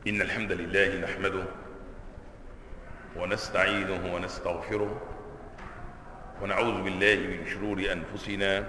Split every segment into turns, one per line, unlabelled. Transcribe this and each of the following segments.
إن الحمد لله نحمده ونستعينه ونستغفره ونعوذ بالله من شرور أنفسنا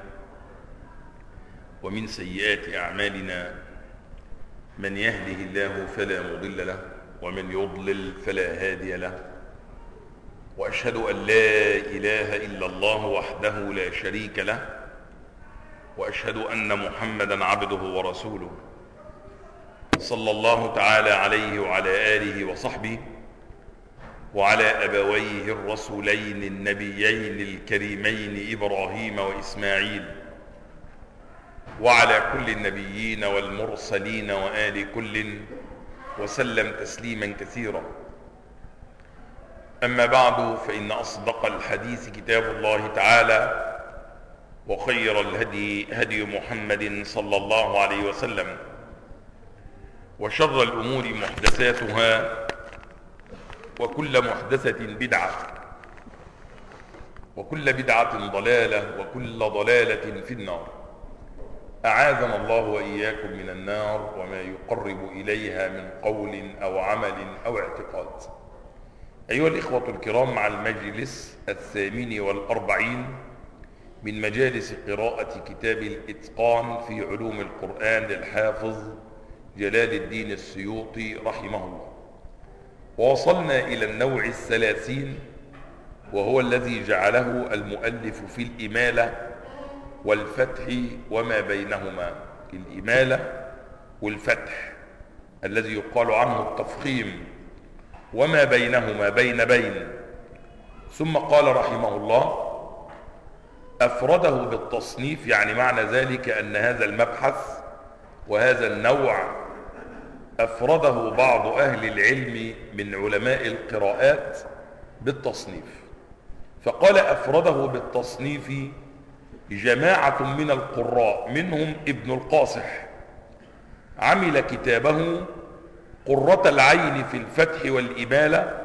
ومن سيئات أعمالنا. من يهده الله فلا مضل له ومن يضلل فلا هادي له، وأشهد أن لا إله إلا الله وحده لا شريك له، وأشهد أن محمدا عبده ورسوله صلى الله تعالى عليه وعلى آله وصحبه وعلى أبويه الرسولين النبيين الكريمين إبراهيم وإسماعيل، وعلى كل النبيين والمرسلين وآل كل وسلم تسليما كثيرا. أما بعد، فإن أصدق الحديث كتاب الله تعالى، وخير الهدي هدي محمد صلى الله عليه وسلم، وشر الأمور محدثاتها، وكل محدثة بدعة، وكل بدعة ضلالة، وكل ضلالة في النار. أعاذنا الله وإياكم من النار وما يقرب إليها من قول أو عمل أو اعتقاد. أيها الإخوة الكرام، مع المجلس 48 من مجالس قراءة كتاب الإتقان في علوم القرآن للحافظ جلال الدين السيوطي رحمه الله، ووصلنا إلى النوع 30، وهو الذي جعله المؤلف في الإمالة والفتح وما بينهما. الإمالة والفتح الذي يقال عنه التفخيم، وما بينهما بين. ثم قال رحمه الله: أفرده بالتصنيف، يعني معنى ذلك أن هذا المبحث وهذا النوع أفرده بعض أهل العلم من علماء القراءات بالتصنيف. فقال أفرده بالتصنيف جماعة من القراء، منهم ابن القاصح، عمل كتابه قرة العين في الفتح والإمالة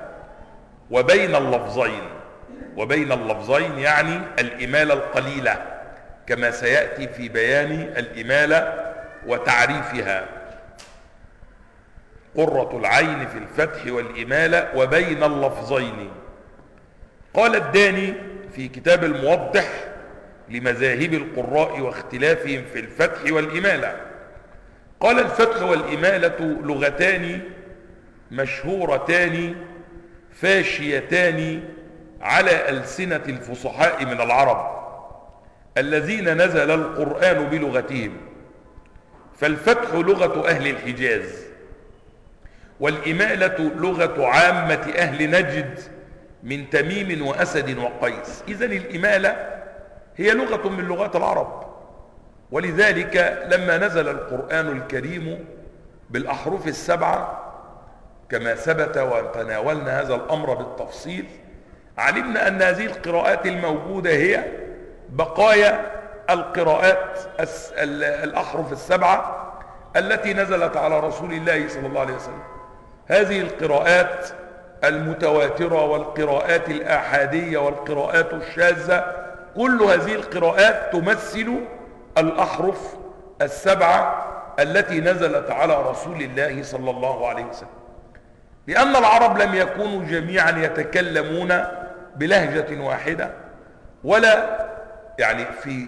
وبين اللفظين يعني الإمالة القليلة، كما سيأتي في بيان الإمالة وتعريفها. قرة العين في الفتح والإمالة وبين اللفظين. قال الداني في كتاب الموضح لمذاهب القراء واختلافهم في الفتح والإمالة، قال: الفتح والإمالة لغتان مشهورتان فاشيتان على ألسنة الفصحاء من العرب الذين نزل القرآن بلغتهم. فالفتح لغة أهل الحجاز، والإمالة لغة عامة أهل نجد من تميم وأسد وقيس. إذن الإمالة هي لغة من لغات العرب، ولذلك لما نزل القرآن الكريم بالأحرف 7 كما ثبت وتناولنا هذا الأمر بالتفصيل، علمنا أن هذه القراءات الموجودة هي بقايا القراءات الأحرف 7 التي نزلت على رسول الله صلى الله عليه وسلم. هذه القراءات المتواترة والقراءات الآحادية والقراءات الشاذة، كل هذه القراءات تمثل الأحرف 7 التي نزلت على رسول الله صلى الله عليه وسلم، لأن العرب لم يكونوا جميعا يتكلمون بلهجة واحدة، ولا يعني في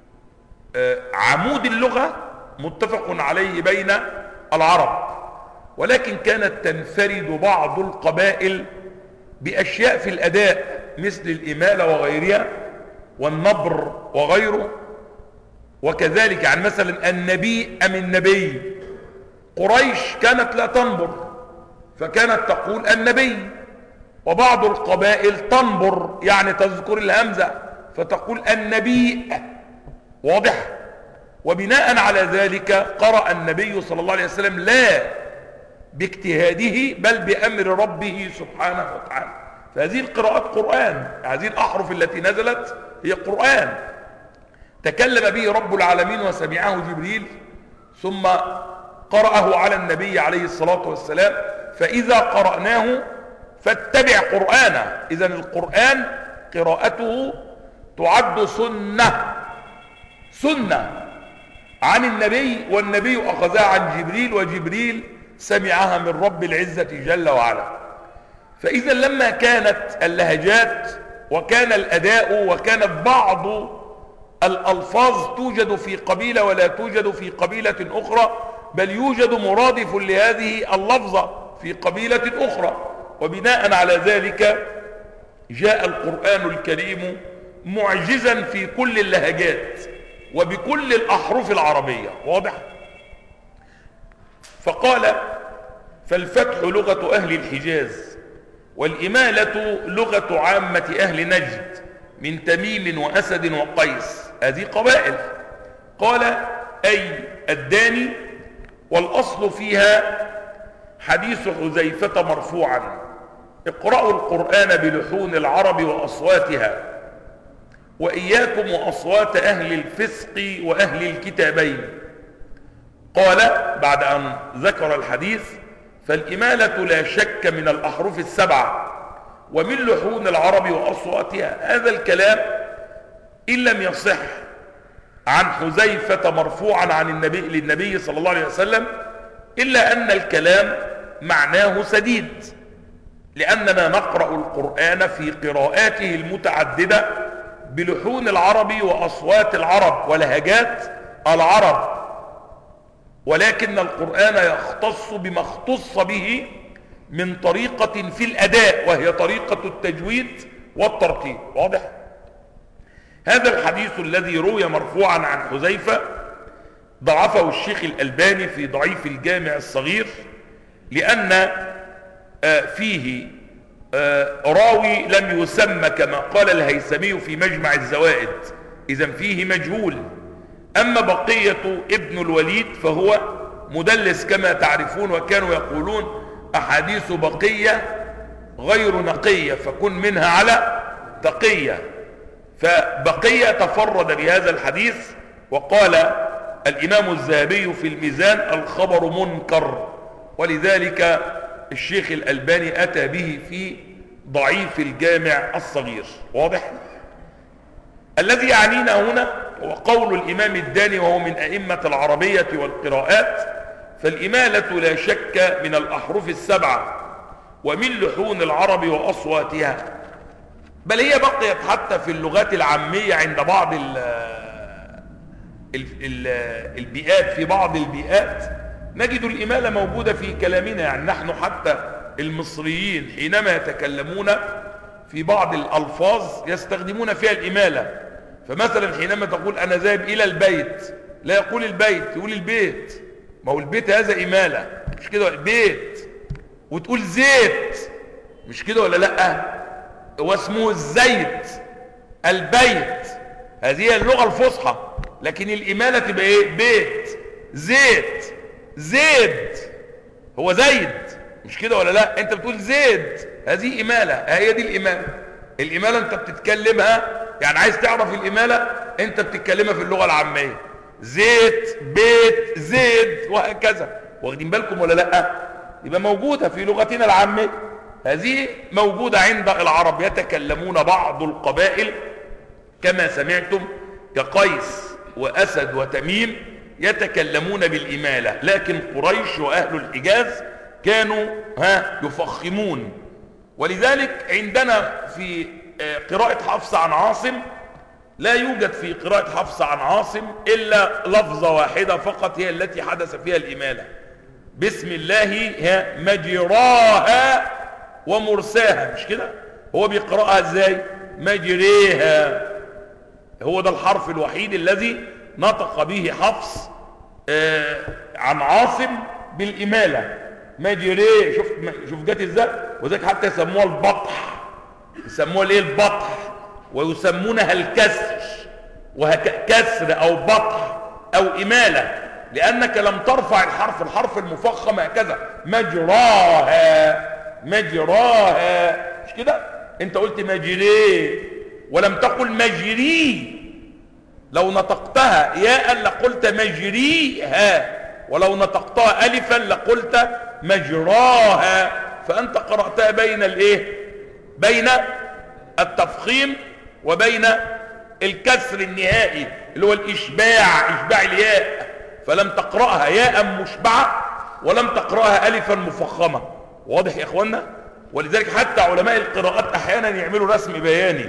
عمود اللغة متفق عليه بين العرب، ولكن كانت تنفرد بعض القبائل بأشياء في الأداء مثل الإمالة وغيرها والنبر وغيره. وكذلك يعني مثلا النبي أم النبي، قريش كانت لا تنبر فكانت تقول النبي، وبعض القبائل تنبر يعني تذكر الهمزة فتقول النبي، واضح؟ وبناء على ذلك قرأ النبي صلى الله عليه وسلم لا باجتهاده بل بأمر ربه سبحانه وتعالى. فهذه القراءات قرآن، هذه الأحرف التي نزلت هي قرآن تكلم به رب العالمين وسمعه جبريل، ثم قرأه على النبي عليه الصلاة والسلام. فإذا قرأناه فاتبع قرآنه. إذن القرآن قراءته تعد سنة عن النبي، والنبي أخذها عن جبريل، وجبريل سمعها من رب العزة جل وعلا. فإذا لما كانت اللهجات وكان الأداء وكانت بعض الألفاظ توجد في قبيلة ولا توجد في قبيلة أخرى، بل يوجد مرادف لهذه اللفظة في قبيلة أخرى، وبناء على ذلك جاء القرآن الكريم معجزا في كل اللهجات وبكل الأحرف العربية. واضح؟ فقال: فالفتح لغة أهل الحجاز، والإمالة لغة عامة أهل نجد من تميم وأسد وقيس، هذه قبائل. قال: أي الداني، والأصل فيها حديث حذيفة مرفوعا: اقرأوا القرآن بلحون العرب وأصواتها، وإياكم وأصوات أهل الفسق وأهل الكتابين. قال بعد أن ذكر الحديث: فالإمالة لا شك من الأحرف السبعة ومن لحون العرب وأصواتها. هذا الكلام إن لم يصح عن حذيفة مرفوعا عن للنبي صلى الله عليه وسلم، إلا أن الكلام معناه سديد، لأننا نقرأ القرآن في قراءاته المتعددة بلحون العرب وأصوات العرب ولهجات العرب، ولكن القرآن يختص بما اختص به من طريقة في الأداء، وهي طريقة التجويد والترتيب. واضح؟ هذا الحديث الذي روي مرفوعا عن حذيفة ضعفه الشيخ الألباني في ضعيف الجامع الصغير، لأن فيه راوي لم يسمى كما قال الهيثمي في مجمع الزوائد، إذن فيه مجهول. أما بقية ابن الوليد فهو مدلس كما تعرفون، وكانوا يقولون أحاديث بقية غير نقية فكن منها على تقية. فبقية تفرد بهذا الحديث، وقال الإمام الذهبي في الميزان: الخبر منكر، ولذلك الشيخ الألباني أتى به في ضعيف الجامع الصغير. واضح؟ الذي يعنينا هنا هو قول الإمام الداني، وهو من أئمة العربية والقراءات: فالإمالة لا شك من الأحرف السبعة ومن لحون العرب وأصواتها، بل هي بقيت حتى في اللغات العامية عند بعض البيئات. في بعض البيئات نجد الإمالة موجودة في كلامنا، يعني نحن حتى المصريين حينما يتكلمون في بعض الألفاظ يستخدمون فيها الإمالة. فمثلا حينما تقول أنا ذاهب إلى البيت، لا يقول البيت، يقول البيت. ما هو البيت هذا إمالة، مش كده؟ البيت. وتقول زيت، مش كده ولا لأ؟ هو اسمه الزيت، البيت، هذه هي اللغة الفصحى. لكن الإمالة تبقى إيه؟ بيت، زيت، زيد، هو زيد، مش كده ولا لا؟ انت بتقول زيد، هذه إمالة، هي دي الإمالة. الإمالة انت بتتكلمها، يعني عايز تعرف الإمالة انت بتتكلمها في اللغة العامية: زيت، بيت، زيد، وهكذا. واخدين بالكم ولا لا؟ يبقى موجودة في لغتنا العامية، هذه موجودة عند العرب. يتكلمون بعض القبائل كما سمعتم كقيس وأسد وتميم يتكلمون بالإمالة، لكن قريش وأهل الحجاز كانوا يفخمون. ولذلك عندنا في قراءة حفص عن عاصم لا يوجد في قراءة حفص عن عاصم إلا لفظة واحدة فقط هي التي حدث فيها الإمالة: بسم الله مجراها ومرساها، مش كده؟ هو بيقرأها ازاي؟ مجريها. هو ده الحرف الوحيد الذي نطق به حفص عن عاصم بالإمالة: مجريه. شوف جت ازاي؟ وذلك حتى يسموها البطح، يسموها الايه؟ البطح، ويسمونها الكسر، وكسر او بطح او إمالة، لأنك لم ترفع الحرف المفخم هكذا: مجراها، مجراها، مش كده؟ انت قلت مجريه ولم تقل مجري. لو نطقتها ياء لقلت مجريها، ولو نطقتها ألفا لقلت مجراها. فأنت قرأتها بين الايه؟ بين التفخيم وبين الكسر النهائي اللي هو الإشباع، إشباع الياء، فلم تقرأها ياء مشبعة ولم تقرأها ألفا مفخمة. واضح يا إخوانا؟ ولذلك حتى علماء القراءات أحيانا يعملوا رسم بياني،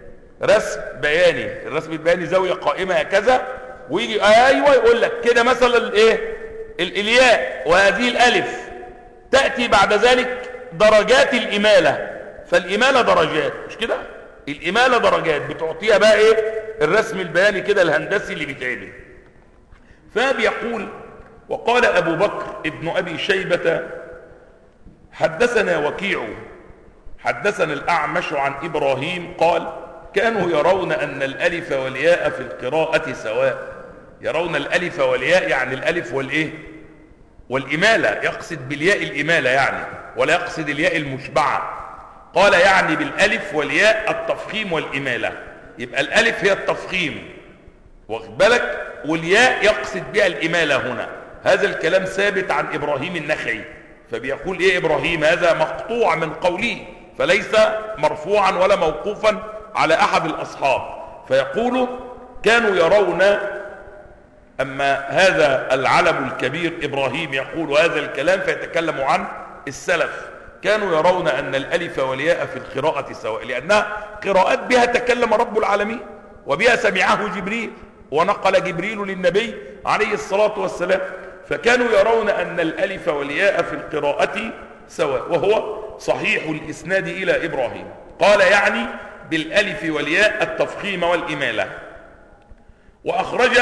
الرسم البياني زاوية قائمة هكذا، ويجي أيوة يقول لك كده مثلا الإيه؟ الياء وهذه الألف تأتي بعد ذلك درجات الإمالة، فالإمالة درجات، مش كده؟ الإمالة درجات بتعطيها بقى إيه؟ الرسم البياني كده الهندسي اللي بيتعمل. فبيقول: وقال أبو بكر ابن أبي شيبة حدثنا وكيع حدثنا الأعمش عن إبراهيم قال: كانوا يرون أن الألف والياء في القراءة سواء. يرون الألف والياء يعني الألف والإيه؟ والإمالة، يقصد بالياء الإمالة يعني، ولا يقصد الياء المشبعة. قال يعني بالألف والياء التفخيم والإمالة، يبقى الألف هي التفخيم واخد بالك، والياء يقصد بها الإمالة هنا. هذا الكلام ثابت عن إبراهيم النخعي. فبيقول إيه إبراهيم؟ هذا مقطوع من قوله، فليس مرفوعا ولا موقوفا على أحد الأصحاب. فيقول: كانوا يرون، أما هذا العلم الكبير إبراهيم يقول هذا الكلام فيتكلم عن السلف، كانوا يرون أن الألف والياء في القراءة سواء، لأنها قراءات بها تكلم رب العالمين وبها سمعه جبريل ونقل جبريل للنبي عليه الصلاة والسلام. فكانوا يرون أن الألف والياء في القراءة سواء، وهو صحيح الإسناد إلى إبراهيم. قال يعني بالألف والياء التفخيم والإمالة. وأخرج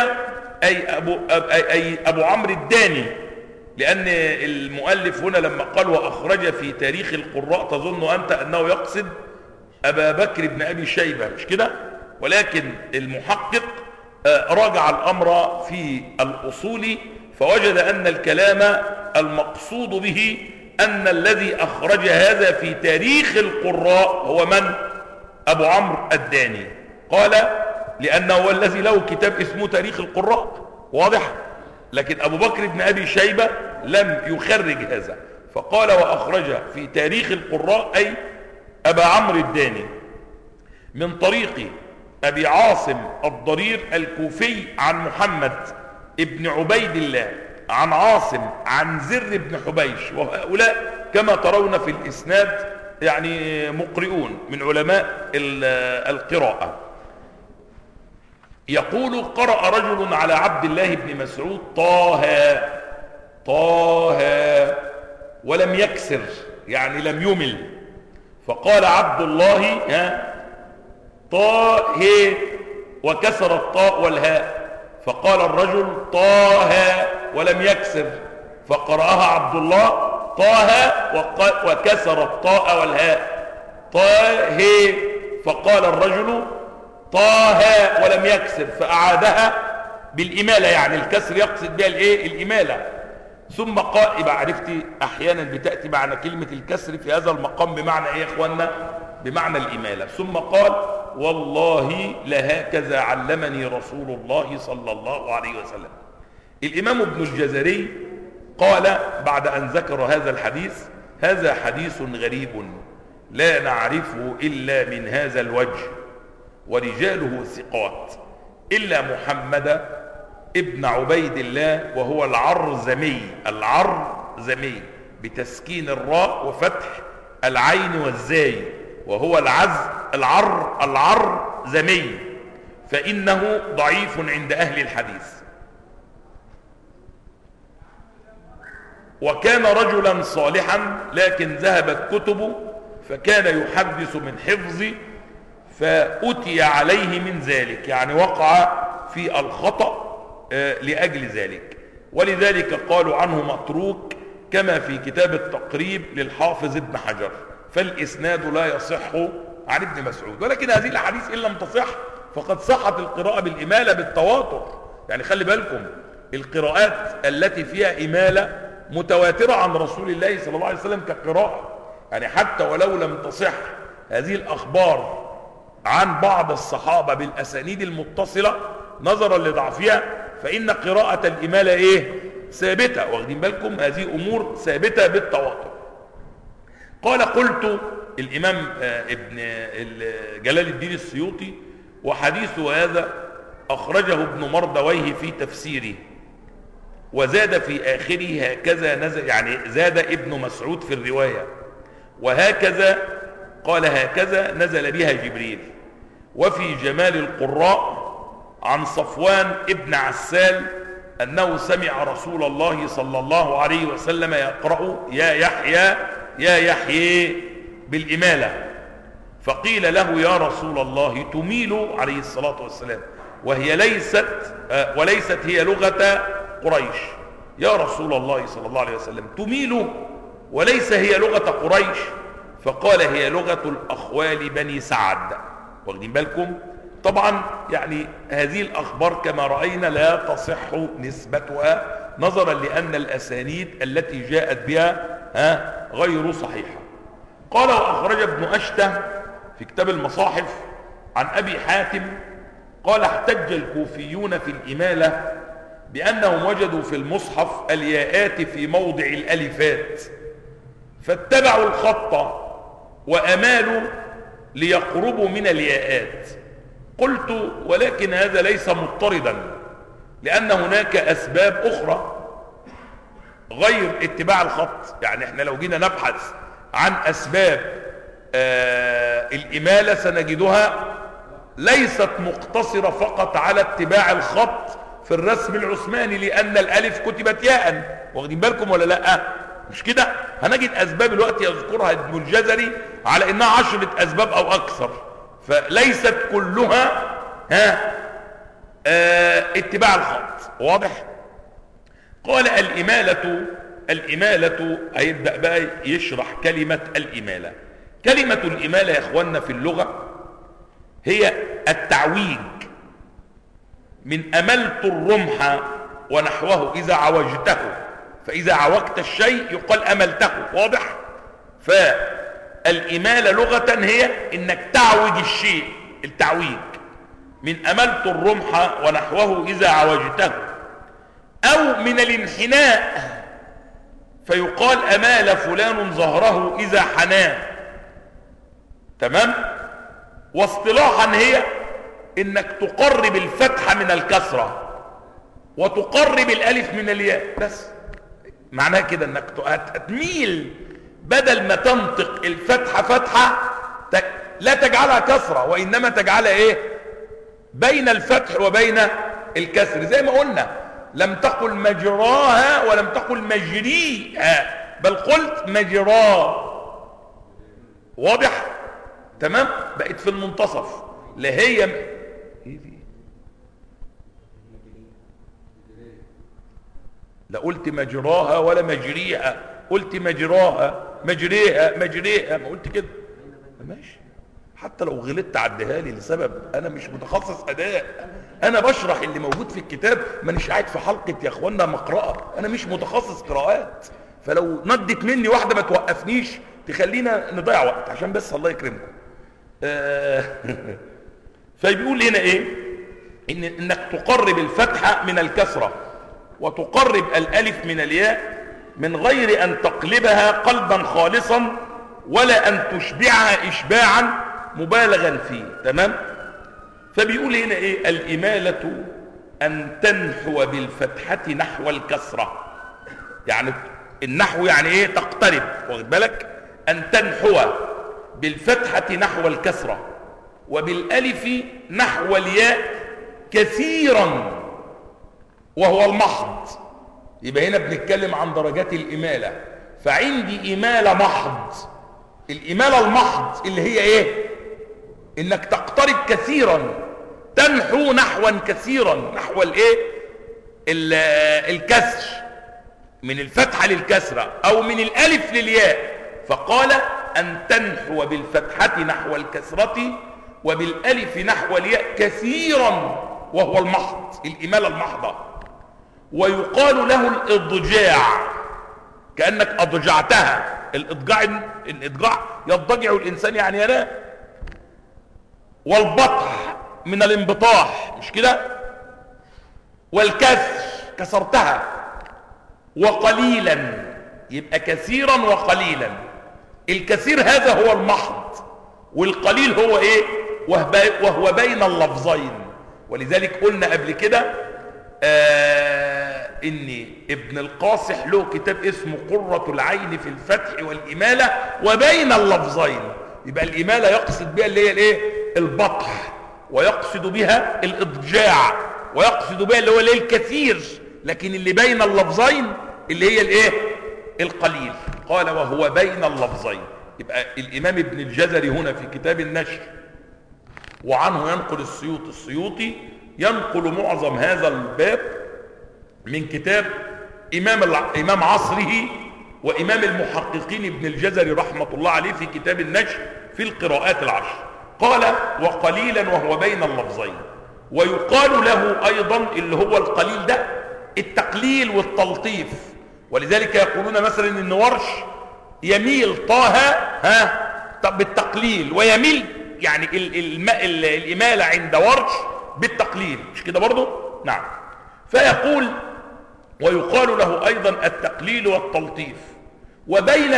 أي أبو عمرو الداني، لأن المؤلف هنا لما قال وأخرج في تاريخ القراء تظن أنت أنه يقصد أبا بكر بن أبي شيبة، مش كده؟ ولكن المحقق راجع الأمر في الأصول فوجد أن الكلام المقصود به أن الذي أخرج هذا في تاريخ القراء هو من؟ أبو عمرو الداني. قال لأنه هو الذي له كتاب اسمه تاريخ القراء، واضح؟ لكن أبو بكر بن أبي شيبة لم يخرج هذا، فقال وأخرج في تاريخ القراء أي أبا عمرو الداني من طريق أبي عاصم الضرير الكوفي عن محمد ابن عبيد الله عن عاصم عن زر بن حبيش. وهؤلاء كما ترون في الإسناد يعني مقرئون من علماء القراءة. يقول قرأ رجل على عبد الله بن مسعود طه ولم يكسر يعني لم يمل، فقال عبد الله طه وكسر الطاء والهاء، فقال الرجل طه ولم يكسر، فقرأها عبد الله طه وكسر الطاء والهاء طه، فقال الرجل طه ولم يكسر، فأعادها بالإمالة يعني الكسر يقصد بها الايه؟ الإمالة. ثم قال، يبقى عرفتي احيانا بتأتي معنى كلمة الكسر في هذا المقام بمعنى ايه يا اخوانا؟ بمعنى الإمالة. ثم قال والله لهكذا علمني رسول الله صلى الله عليه وسلم. الإمام ابن الجزري قال بعد أن ذكر هذا الحديث: هذا حديث غريب لا نعرفه إلا من هذا الوجه ورجاله ثقات إلا محمد ابن عبيد الله وهو العرزمي بتسكين الراء وفتح العين والزاي، وهو العرزمي، فإنه ضعيف عند أهل الحديث. وكان رجلا صالحا لكن ذهبت كتبه، فكان يحدث من حفظ فأتي عليه من ذلك، يعني وقع في الخطأ لأجل ذلك، ولذلك قالوا عنه متروك كما في كتاب التقريب للحافظ ابن حجر، فالإسناد لا يصح عن ابن مسعود. ولكن هذه الأحاديث إن لم تصح فقد صحت القراءة بالإمالة بالتواتر. يعني خلي بالكم القراءات التي فيها إمالة متواترة عن رسول الله صلى الله عليه وسلم كقراءة، يعني حتى ولو لم تصح هذه الأخبار عن بعض الصحابة بالأسانيد المتصلة نظرا لضعفها، فإن قراءة الإمالة إيه؟ ثابتة. واخدين بالكم هذه أمور ثابتة بالتواتر. قال قلت الإمام ابن جلال الدين السيوطي: وحديث هذا أخرجه ابن مردويه في تفسيره، وزاد في آخره هكذا نزل، يعني زاد ابن مسعود في الرواية، وهكذا قال هكذا نزل بها جبريل. وفي جمال القراء عن صفوان ابن عسال أنه سمع رسول الله صلى الله عليه وسلم يقرأ يا يحيى يا يحيى بالإمالة، فقيل له يا رسول الله تميل عليه الصلاة والسلام وهي وليست هي لغة قريش، يا رسول الله صلى الله عليه وسلم تميل وليس هي لغة قريش؟ فقال هي لغة الأخوال بني سعد. واخدين بالكم؟ طبعا يعني هذه الأخبار كما رأينا لا تصح نسبتها نظرا لأن الأسانيد التي جاءت بها غير صحيحة. قال وأخرج ابن أشته في كتاب المصاحف عن أبي حاتم قال احتج الكوفيون في الإمالة بأنهم وجدوا في المصحف الياءات في موضع الألفات فاتبعوا الخط وأمالوا ليقربوا من الياءات. قلت ولكن هذا ليس مضطردا لأن هناك أسباب أخرى غير اتباع الخط. يعني احنا لو جينا نبحث عن أسباب الإمالة سنجدها ليست مقتصرة فقط على اتباع الخط في الرسم العثماني لأن الألف كتبت ياء. واخدين بالكم ولا لا؟ مش كده؟ هنجد أسباب الوقت يذكرها ابن الجزري على إنها 10 أسباب أو أكثر، فليست كلها اتباع الخط. واضح؟ قال الإمالة هيبدأ بقى يشرح كلمة الإمالة. كلمة الإمالة يا إخواننا في اللغة هي التعويج، من أملت الرمح ونحوه إذا عوجته، فإذا عوجت الشيء يقال أملته. واضح؟ فالإمالة لغة هي إنك تعوج الشيء، التعويج، من أملت الرمح ونحوه إذا عوجته، أو من الانحناء فيقال أمال فلان ظهره إذا حناه. تمام؟ واصطلاحا هي إنك تقرب الفتحة من الكسرة وتقرب الألف من الياء، بس معناها كده إنك هتميل بدل ما تنطق الفتحة فتحة لا تجعلها كسرة وإنما تجعلها إيه؟ بين الفتح وبين الكسر. زي ما قلنا لم تقل مجراها ولم تقل مجريها بل قلت مجراه. واضح؟ تمام؟ بقت في المنتصف. لا هي ايه دي؟ لا قلت مجراها ولا مجريها، قلت مجراها مجريها ما قلت كده. ماشي، حتى لو غلطت عديها لي لسبب انا مش متخصص اداء، انا بشرح اللي موجود في الكتاب، مانيش قاعد في حلقه يا اخوانا مقرأة، انا مش متخصص قراءات، فلو ندت مني واحده ما توقفنيش تخلينا نضيع وقت عشان بس الله يكرمكم. فبيقول هنا ايه؟ انك تقرب الفتحه من الكسره وتقرب الالف من الياء من غير ان تقلبها قلبا خالصا ولا ان تشبعها اشباعا مبالغا فيه. تمام؟ فبيقول هنا ايه؟ الاماله ان تنحو بالفتحه نحو الكسره، يعني النحو يعني ايه؟ تقترب. واخد بالك؟ ان تنحو بالفتحه نحو الكسره وبالالف نحو الياء كثيرا وهو المحض. يبقى هنا بنتكلم عن درجات الاماله. فعندي اماله محض، الاماله المحض اللي هي ايه؟ انك تقترب كثيرا، تنحو نحوا كثيرا، نحو الايه؟ الكسر، من الفتحه للكسره او من الالف للياء. فقال ان تنحو بالفتحه نحو الكسره وبالالف نحو الياء كثيرا وهو المحض، الاماله المحضه. ويقال له الاضجاع، كانك اضجعتها. الاضجاع يضجع الانسان يعني ينام. والبطح من الانبطاح، مش كده؟ والكسر كسرتها. وقليلا، يبقى كثيرا وقليلا. الكثير هذا هو المحض، والقليل هو ايه؟ وهو بين اللفظين. ولذلك قلنا قبل كده ان ابن القاصح له كتاب اسمه قرة العين في الفتح والإمالة وبين اللفظين. يبقى الإمالة يقصد بها اللي هي الايه؟ البطح، ويقصد بها الإضجاع، ويقصد بها اللي هو الايه؟ الكثير. لكن اللي بين اللفظين اللي هي الايه؟ القليل. قال وهو بين اللفظين. يبقى الإمام ابن الجزري هنا في كتاب النشر، وعنه ينقل السيوطي ينقل معظم هذا الباب من كتاب إمام عصره وإمام المحققين ابن الجزري رحمة الله عليه في كتاب النشر في القراءات العشر. قال وقليلا وهو بين اللفظين. ويقال له أيضا اللي هو القليل ده التقليل والتلطيف. ولذلك يقولون مثلا إن ورش يميل طه بالتقليل، ويميل يعني الإمالة عند ورش بالتقليل، مش كده برضو؟ نعم. فيقول ويقال له أيضا التقليل والتلطيف. وبين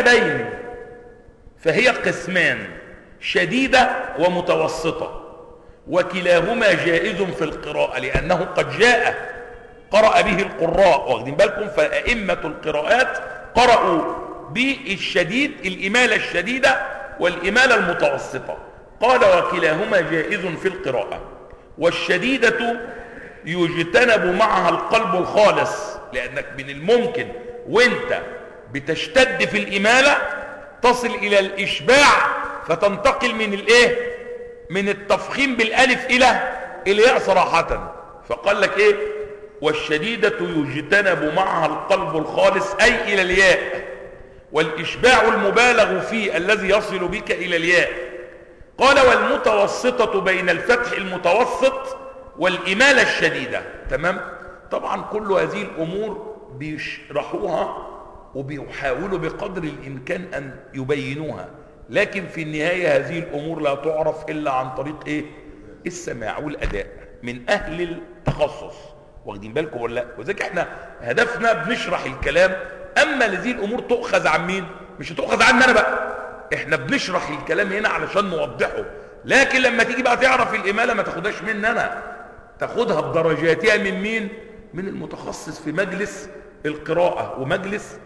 فهي قسمان، شديدة ومتوسطة، وكلاهما جائز في القراءة لأنه قد جاء قرأ به القراء، واخدين بالكم؟ فأئمة القراءات قرأوا بالشديد، الإمالة الشديدة والإمالة المتوسطة. قال وكلاهما جائز في القراءة. والشديدة يجتنب معها القلب الخالص، لأنك من الممكن وانت بتشتد في الإمالة تصل إلى الإشباع، فتنتقل من الايه؟ من التفخيم بالألف إلى الياء صراحة. فقال لك ايه؟ والشديدة يجتنب معها القلب الخالص أي إلى الياء، والإشباع المبالغ فيه الذي يصل بك إلى الياء. قال والمتوسطة بين الفتح المتوسط والإمالة الشديدة. تمام؟ طبعا كل هذه الأمور بيشرحوها وبيحاولوا بقدر الإمكان أن يبينوها، لكن في النهاية هذه الأمور لا تعرف إلا عن طريق إيه؟ السماع والأداء من أهل التخصص، واخدين بالكم ولا لا؟ وذلك احنا هدفنا بنشرح الكلام. أما هذه الأمور تؤخذ عن مين؟ مش هتؤخذ عني أنا بقى، احنا بنشرح الكلام هنا علشان نوضحه. لكن لما تيجي بقى تعرف الإمالة ما تاخدهاش مني أنا، تاخدها بدرجاتها من مين؟ من المتخصص في مجلس القراءة ومجلس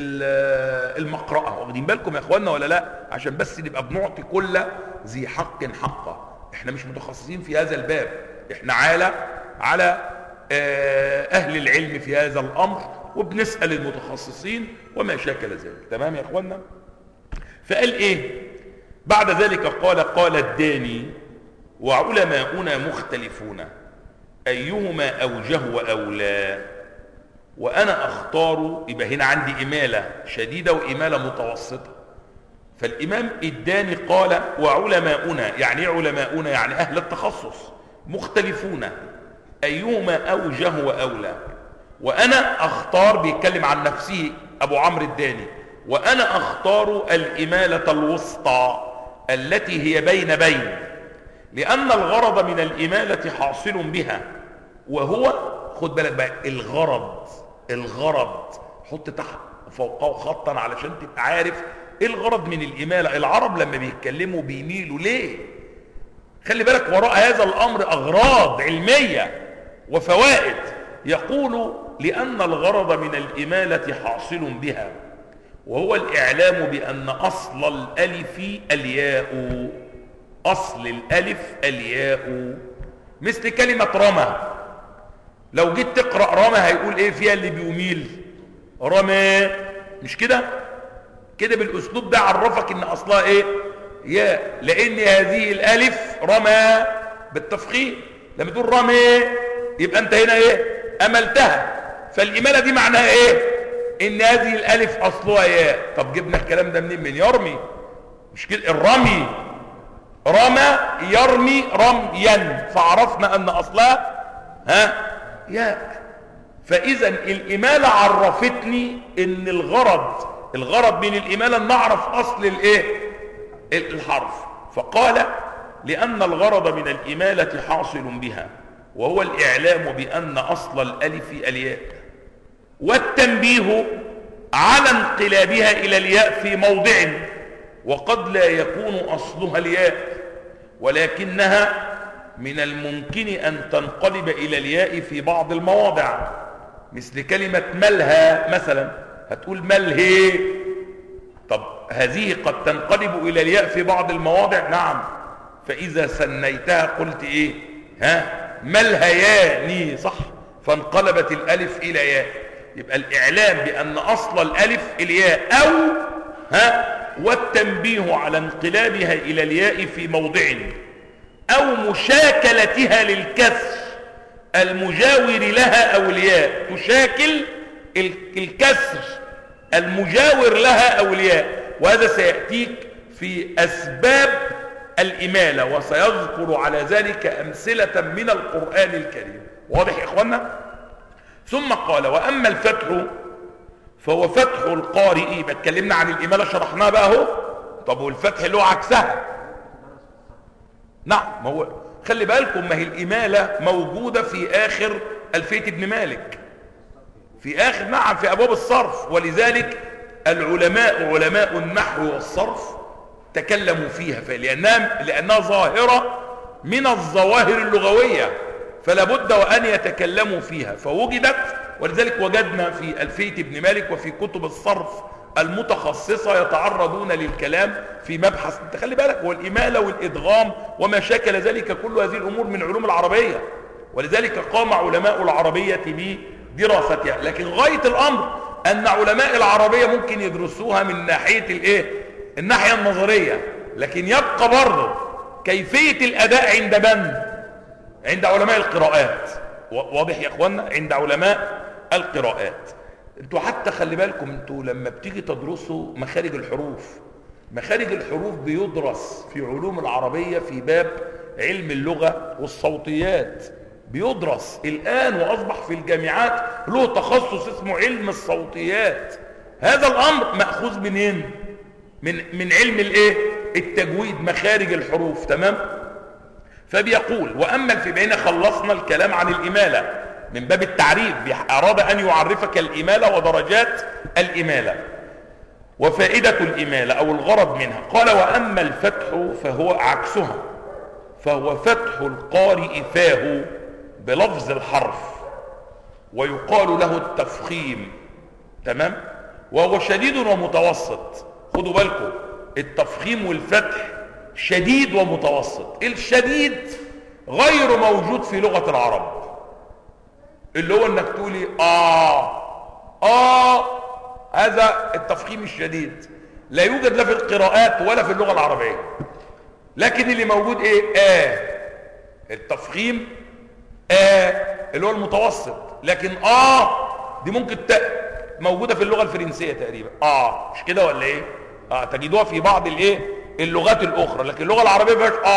المقرأة، واخدين بالكم يا اخوانا ولا لا؟ عشان بس نبقى بنعطي كل ذي حق حقه. احنا مش متخصصين في هذا الباب، احنا على اهل العلم في هذا الامر، وبنسأل المتخصصين وما شاكل ذلك. تمام يا اخوانا؟ فقال ايه بعد ذلك؟ قال الداني وعلماؤنا مختلفون ايهما اوجه واولى، وانا اختار. يبقى هنا عندي امالة شديدة وامالة متوسطة. فالامام الداني قال وعلماؤنا، يعني ايه علماؤنا؟ يعني اهل التخصص مختلفون ايهما اوجه واولى، وانا اختار. بيتكلم عن نفسه ابو عمرو الداني، وانا اختار الامالة الوسطى التي هي بين، لان الغرض من الامالة حاصل بها، وهو خد بالك بقى الغرض حط تحت فوقه خطا علشان تبقى عارف ايه الغرض من الامالة. العرب لما بيتكلموا بيميلوا ليه؟ خلي بالك وراء هذا الامر اغراض علمية وفوائد. يقول لان الغرض من الامالة حاصل بها، وهو الاعلام بان اصل الالف الياء. اصل الالف الياء، مثل كلمة رمى. لو جيت تقرأ رمى هيقول ايه فيها اللي بيميل؟ رمى، مش كده؟ كده بالاسلوب ده عرفك ان اصلها ايه؟ ياء، لان هذه الالف رمى بالتفخيم. لما تقول رمى يبقى انت هنا ايه؟ املتها. فالامالة دي معناها ايه؟ ان هذه الالف اصلها ياء. طب جبنا الكلام ده منين؟ من يرمي، مش كده؟ الرمي رمى يرمي رميا، فعرفنا ان اصلها ياء. فاذا الامالة عرفتني ان الغرض من الامالة ان نعرف اصل الايه؟ الحرف. فقال لان الغرض من الامالة حاصل بها، وهو الاعلام بان اصل الالف الياء، والتنبيه على انقلابها الى الياء في موضع، وقد لا يكون اصلها الياء ولكنها من الممكن أن تنقلب إلى الياء في بعض المواضع، مثل كلمة ملهى مثلا، هتقول ملهي، طب هذه قد تنقلب إلى الياء في بعض المواضع، نعم، فإذا سنيتها قلت إيه؟ ملهياني، صح، فانقلبت الألف إلى ياء. يبقى الإعلام بأن أصل الألف الياء، أو والتنبيه على انقلابها إلى الياء في موضع، أو مشاكلتها للكسر المجاور لها أو الياء، تشاكل الكسر المجاور لها أو الياء. وهذا سيأتيك في أسباب الإمالة، وسيذكر على ذلك أمثلة من القرآن الكريم. واضح يا إخوانا؟ ثم قال وأما الفتح فهو فتح القارئ. بتكلمنا عن الإمالة شرحناها بقى اهو. طب والفتح اللي هو عكسها؟ نعم، ما هو خلي بالكم، ما هي الإمالة موجودة في آخر ألفية ابن مالك، في آخر، نعم، في أبواب الصرف. ولذلك العلماء، علماء النحو والصرف، تكلموا فيها لأنها ظاهرة من الظواهر اللغوية، فلا بد وأن يتكلموا فيها، فوجدت. ولذلك وجدنا في ألفية ابن مالك وفي كتب الصرف المتخصصة يتعرضون للكلام في مبحث، تخلي بالك، هو الإمالة والإدغام وما شاكل ذلك، كل هذه الأمور من علوم العربية، ولذلك قام علماء العربية بدراستها. لكن غاية الأمر أن علماء العربية ممكن يدرسوها من ناحية الناحية النظرية، لكن يبقى برضه كيفية الأداء عند من؟ عند علماء القراءات. واضح يا اخوانا؟ عند علماء القراءات. انتوا حتى خلي بالكم، انتوا لما بتيجي تدرسوا مخارج الحروف، مخارج الحروف بيدرس في علوم العربية في باب علم اللغة والصوتيات، بيدرس الآن وأصبح في الجامعات له تخصص اسمه علم الصوتيات. هذا الأمر مأخوذ منين؟ من علم التجويد، مخارج الحروف، تمام؟ فبيقول وأما بين خلصنا الكلام عن الإمالة من باب التعريف، أراد أن يعرفك الإمالة ودرجات الإمالة وفائدة الإمالة أو الغرض منها. قال وأما الفتح فهو عكسها، فهو فتح القارئ فاه بلفظ الحرف، ويقال له التفخيم، تمام؟ وهو شديد ومتوسط. خدوا بالكم، التفخيم والفتح شديد ومتوسط. الشديد غير موجود في لغة العرب، اللي هو انك تقولي هذا التفخيم الشديد لا يوجد لا في القراءات ولا في اللغة العربية. لكن اللي موجود التفخيم اللي هو المتوسط. لكن دي ممكن موجودة في اللغة الفرنسية تقريبا، مش كده ولا ايه؟ تجدوها في بعض اللغات الاخرى، لكن اللغة العربية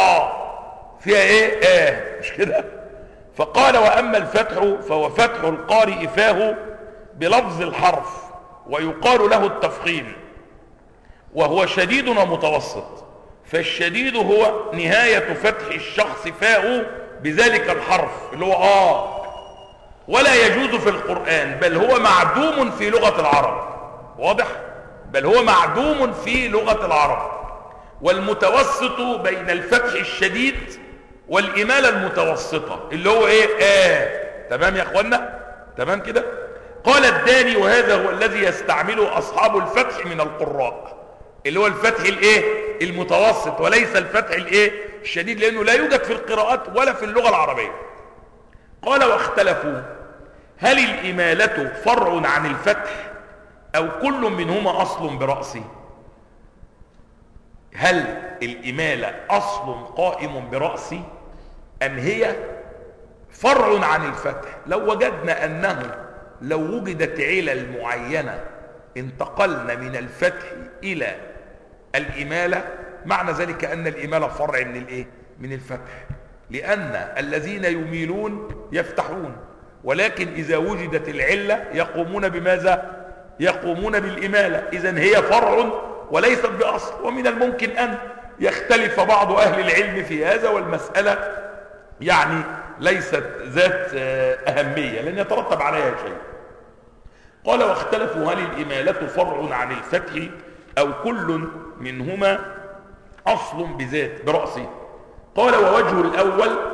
فيها مش كده؟ فقال واما الفتح فهو فتح القارئ فاه بلفظ الحرف، ويقال له التفخيم، وهو شديد ومتوسط. فالشديد هو نهاية فتح الشخص فاه بذلك الحرف اللي هو ولا يجوز في القرآن، بل هو معدوم في لغة العرب. واضح؟ بل هو معدوم في لغة العرب. والمتوسط بين الفتح الشديد والإمالة المتوسطة اللي هو تمام يا اخوانا؟ تمام كده؟ قال الداني وهذا هو الذي يستعمله أصحاب الفتح من القراء، اللي هو الفتح المتوسط، وليس الفتح الشديد، لأنه لا يوجد في القراءات ولا في اللغة العربية. قال واختلفوا هل الإمالة فرع عن الفتح أو كل منهما أصل برأسه؟ هل الإمالة أصل قائم برأسه أم هي فرع عن الفتح؟ لو وجدنا أنه لو وجدت علل معينة انتقلنا من الفتح إلى الإمالة، معنى ذلك أن الإمالة فرع من الفتح، لأن الذين يميلون يفتحون، ولكن إذا وجدت العلة يقومون بماذا؟ يقومون بالإمالة. إذن هي فرع وليست بأصل. ومن الممكن أن يختلف بعض أهل العلم في هذا، والمسألة يعني ليست ذات أهمية لن يترتب عليها شيء. قال واختلفوا هل الإمالة فرع عن الفتح أو كل منهما أصل برأسه؟ قال ووجه الأول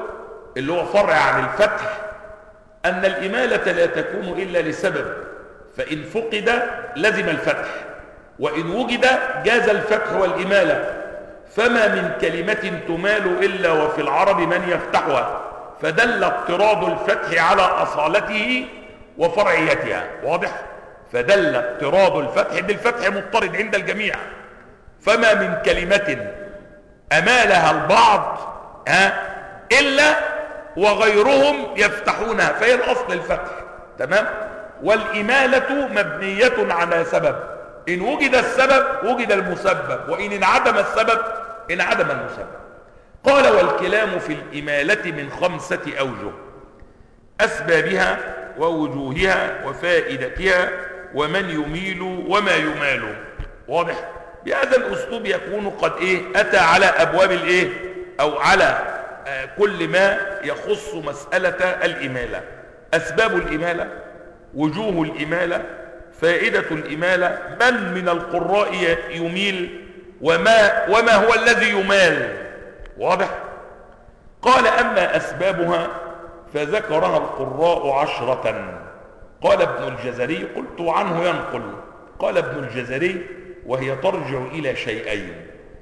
اللي هو فرع عن الفتح، أن الإمالة لا تكون إلا لسبب، فإن فقد لزم الفتح، وإن وجد جاز الفتح والإمالة. فما من كلمة تمال إلا وفي العرب من يفتحها، فدل اضطراد الفتح على أصالته وفرعيتها. واضح؟ فدل اضطراد الفتح، ان الفتح مضطرد عند الجميع. فما من كلمة أمالها البعض إلا وغيرهم يفتحونها، فهي الأصل الفتح. تمام؟ والإمالة مبنية على سبب، إن وجد السبب وجد المسبب، وإن انعدم السبب انعدم المسبب. قال: والكلام في الإمالة من 5 أوجه: أسبابها ووجوهها وفائدتها ومن يميل وما يمال. واضح؟ بهذا الأسلوب يكون قد أتى على أبواب أو على كل ما يخص مسألة الإمالة: أسباب الإمالة، وجوه الإمالة، فائدة الإمالة، من القراء يميل، وما هو الذي يمال. واضح؟ قال: أما أسبابها فذكرها القراء 10. قال ابن الجزري: قلت عنه ينقل. قال ابن الجزري: وهي ترجع إلى شيئين: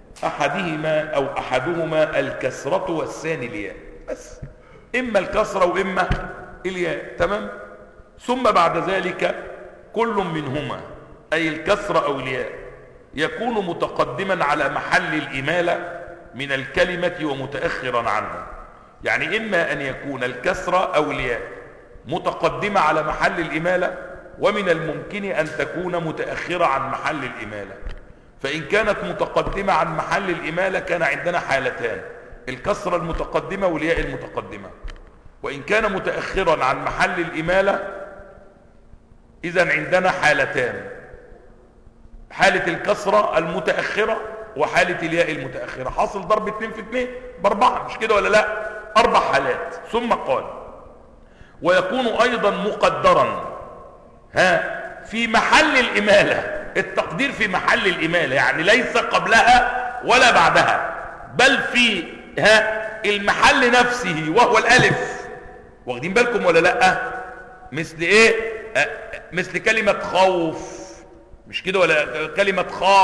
أحدهما الكسرة والثاني الياء. بس إما الكسرة وإما الياء. تمام؟ ثم بعد ذلك كل منهما، أي الكسرة أو الياء، يكون متقدما على محل الإمالة من الكلمة ومتأخرا عنه. يعني إما أن يكون الكسرة أو الياء متقدمة على محل الإمالة، ومن الممكن أن تكون متأخرة عن محل الإمالة. فإن كانت متقدمة عن محل الإمالة كان عندنا حالتان: الكسرة المتقدمة والياء المتقدمة. وإن كان متأخرا عن محل الإمالة إذن عندنا حالتان: حالة الكسرة المتأخرة وحالة الياء المتأخرة. حاصل ضرب 2 في 2 ب4، مش كده ولا لا؟ 4 حالات. ثم قال: ويكون أيضا مقدرا في محل الإمالة. التقدير في محل الإمالة يعني ليس قبلها ولا بعدها، بل في المحل نفسه وهو الألف. واخدين بالكم ولا لا؟ مثل مثل كلمة خوف، مش كده ولا؟ كلمة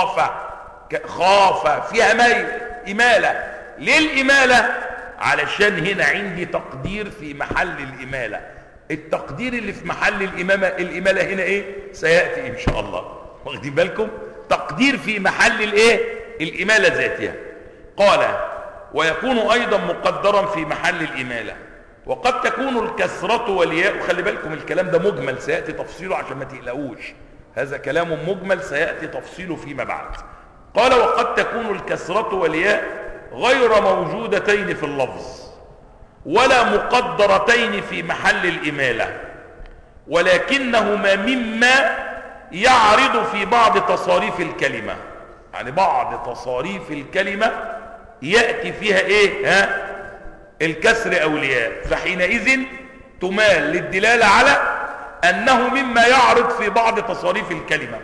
خاف فيها إمالة. ليه الإمالة؟ علشان هنا عندي تقدير في محل الإمالة. التقدير اللي في محل الإمالة هنا سيأتي إن شاء الله. واخدين بالكم؟ تقدير في محل الإمالة ذاتها. قال: ويكون أيضا مقدرا في محل الإمالة، وقد تكون الكسرة والياء. خلي بالكم الكلام ده مجمل سيأتي تفصيله عشان ما تقلقوش، هذا كلام مجمل سيأتي تفصيله فيما بعد. قال: وقد تكون الكسرة والياء غير موجودتين في اللفظ ولا مقدرتين في محل الإمالة، ولكنهما مما يعرض في بعض تصاريف الكلمة. يعني بعض تصاريف الكلمة يأتي فيها الكسر أو الياء، فحينئذ تمال للدلالة على أنه مما يعرض في بعض تصاريف الكلمة.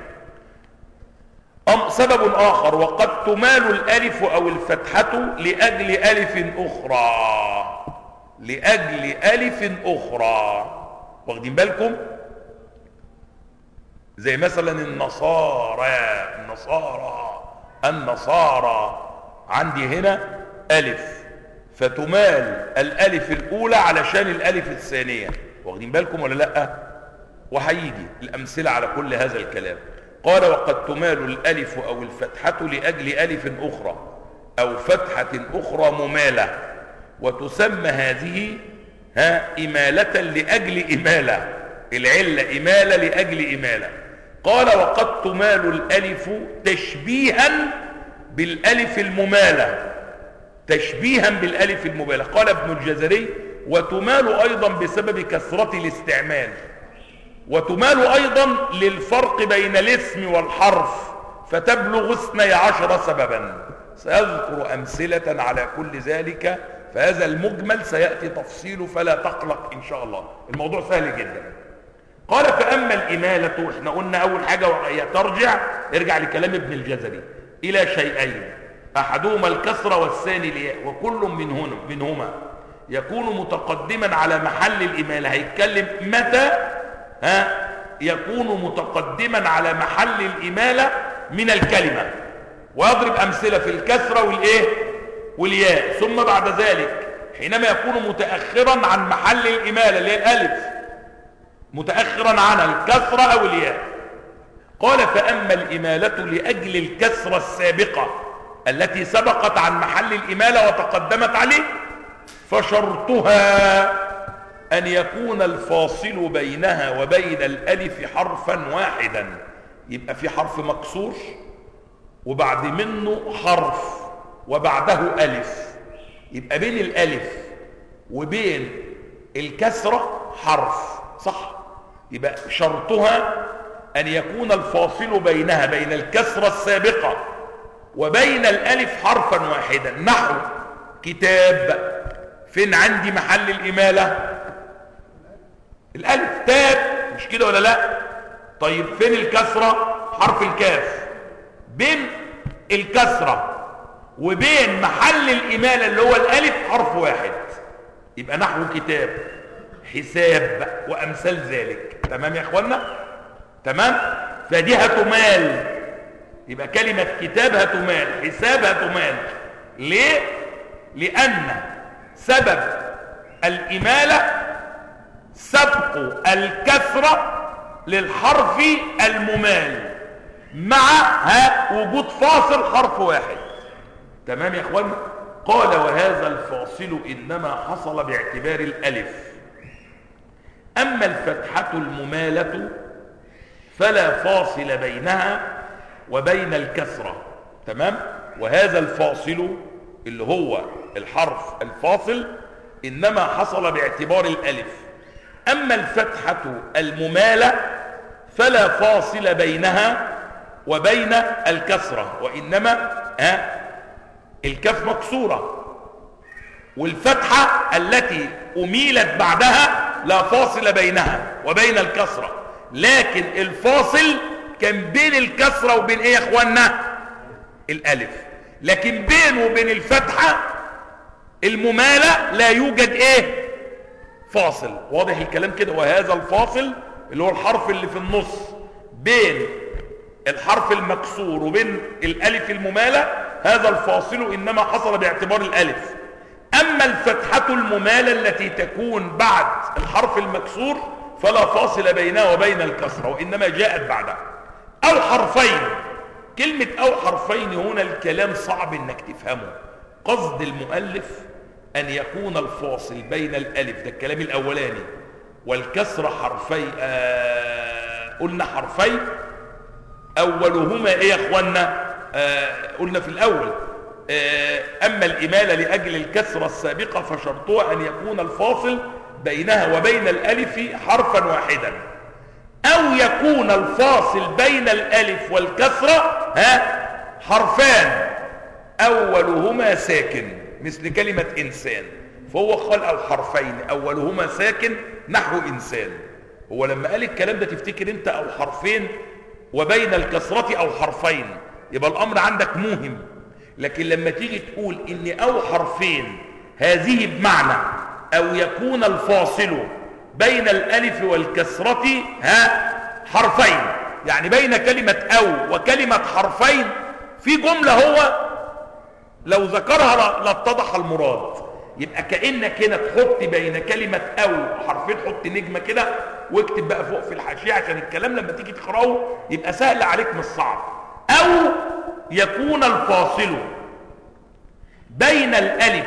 سبب آخر: وقد تمال الألف أو الفتحة لأجل ألف أخرى. واخدين بالكم؟ زي مثلا النصارى عندي هنا ألف، فتمال الألف الأولى علشان الألف الثانية. واخدين بالكم ولا لأ؟ وهيجي الأمثلة على كل هذا الكلام. قال: وقد تمال الألف أو الفتحة لأجل ألف أخرى أو فتحة أخرى ممالة، وتسمى هذه إمالة لأجل إمالة. العلة إمالة لأجل إمالة. قال: وقد تمال الألف تشبيها بالألف الممالة. قال ابن الجزري: وتمال أيضا بسبب كثرة الاستعمال، وتمال أيضا للفرق بين الاسم والحرف، فتبلغ 12 سببا. سأذكر أمثلة على كل ذلك، فهذا المجمل سيأتي تفصيله فلا تقلق إن شاء الله، الموضوع سهل جدا. قال: فأما الإمالة، احنا قلنا أول حاجة وهي ارجع لكلام ابن الجزري إلى شيئين: أحدهما الكسرة والثاني الياء، وكل منهما يكون متقدما على محل الإمالة. هيتكلم متى يكون متقدما على محل الإمالة من الكلمة، ويضرب أمثلة في الكسرة والياء. ثم بعد ذلك حينما يكون متأخرا عن محل الإمالة اللي هي الألف، متأخرا عن الكسرة أو الياء. قال فأما الإمالة لأجل الكسرة السابقة التي سبقت عن محل الإمالة وتقدمت عليه، فشرطها أن يكون الفاصل بينها وبين الألف حرفا واحدا. يبقى في حرف مكسور وبعد منه حرف وبعده ألف، يبقى بين الألف وبين الكسرة حرف، صح؟ يبقى شرطها أن يكون الفاصل بينها بين الكسرة السابقة وبين الألف حرفا واحدا. نحو كتاب، فين عندي محل الإمالة؟ الألف، تاب، مش كده ولا لا؟ طيب فين الكسرة؟ حرف الكاف. بين الكسرة وبين محل الإمالة اللي هو الألف حرف واحد، يبقى نحو كتاب، حساب، وأمثال ذلك. تمام يا إخوانا؟ تمام؟ فدي هتمال، يبقى كلمة كتاب هتمال، حساب هتمال. ليه؟ لأن سبب الإمالة سبق الكسرة للحرف الممال مع وجود فاصل حرف واحد. تمام يا اخوانا؟ قال وهذا الفاصل إنما حصل باعتبار الألف. أما الفتحة الممالة فلا فاصل بينها وبين الكسرة. تمام؟ وهذا الفاصل اللي هو الحرف الفاصل إنما حصل باعتبار الألف. أما الفتحة الممالة فلا فاصل بينها وبين الكسرة، وإنما الكاف مكسورة، والفتحة التي أميلت بعدها لا فاصل بينها وبين الكسرة، لكن الفاصل كان بين الكسرة وبين ايه يا اخوانا؟ الالف. لكن بينه وبين الفتحة الممالة لا يوجد فاصل. واضح الكلام كده؟ وهذا الفاصل اللي هو الحرف اللي في النص بين الحرف المكسور وبين الالف الممالة، هذا الفاصل انما حصل باعتبار الالف. اما الفتحة الممالة التي تكون بعد الحرف المكسور فلا فاصل بينها وبين الكسرة، وانما جاءت بعدها. او حرفين، كلمة او حرفين هنا الكلام صعب انك تفهمه. قصد المؤلف ان يكون الفاصل بين الالف، ده الكلام الاولاني، والكسرة حرفي. قلنا حرفين، اولهما ايه يا اخوانا؟ قلنا في الاول اما الامالة لاجل الكسرة السابقة فشرطها ان يكون الفاصل بينها وبين الالف حرفا واحدا، او يكون الفاصل بين الالف والكسرة حرفان اولهما ساكن مثل كلمة انسان، فهو قال او حرفين اولهما ساكن نحو انسان. هو لما قال الكلام ده تفتكر انت او حرفين وبين الكسرة او حرفين، يبقى الامر عندك موهم. لكن لما تيجي تقول ان او حرفين هذه بمعنى او يكون الفاصل بين الالف والكسرة حرفين، يعني بين كلمة او وكلمة حرفين في جملة هو لو ذكرها لاتضح المراد. يبقى كأنك هنا تحط بين كلمة او حرفين، حط نجمة كده واكتب بقى فوق في الحاشية عشان الكلام لما تيجي تقراه يبقى سهل عليك مش صعب. او يكون الفاصل بين الالف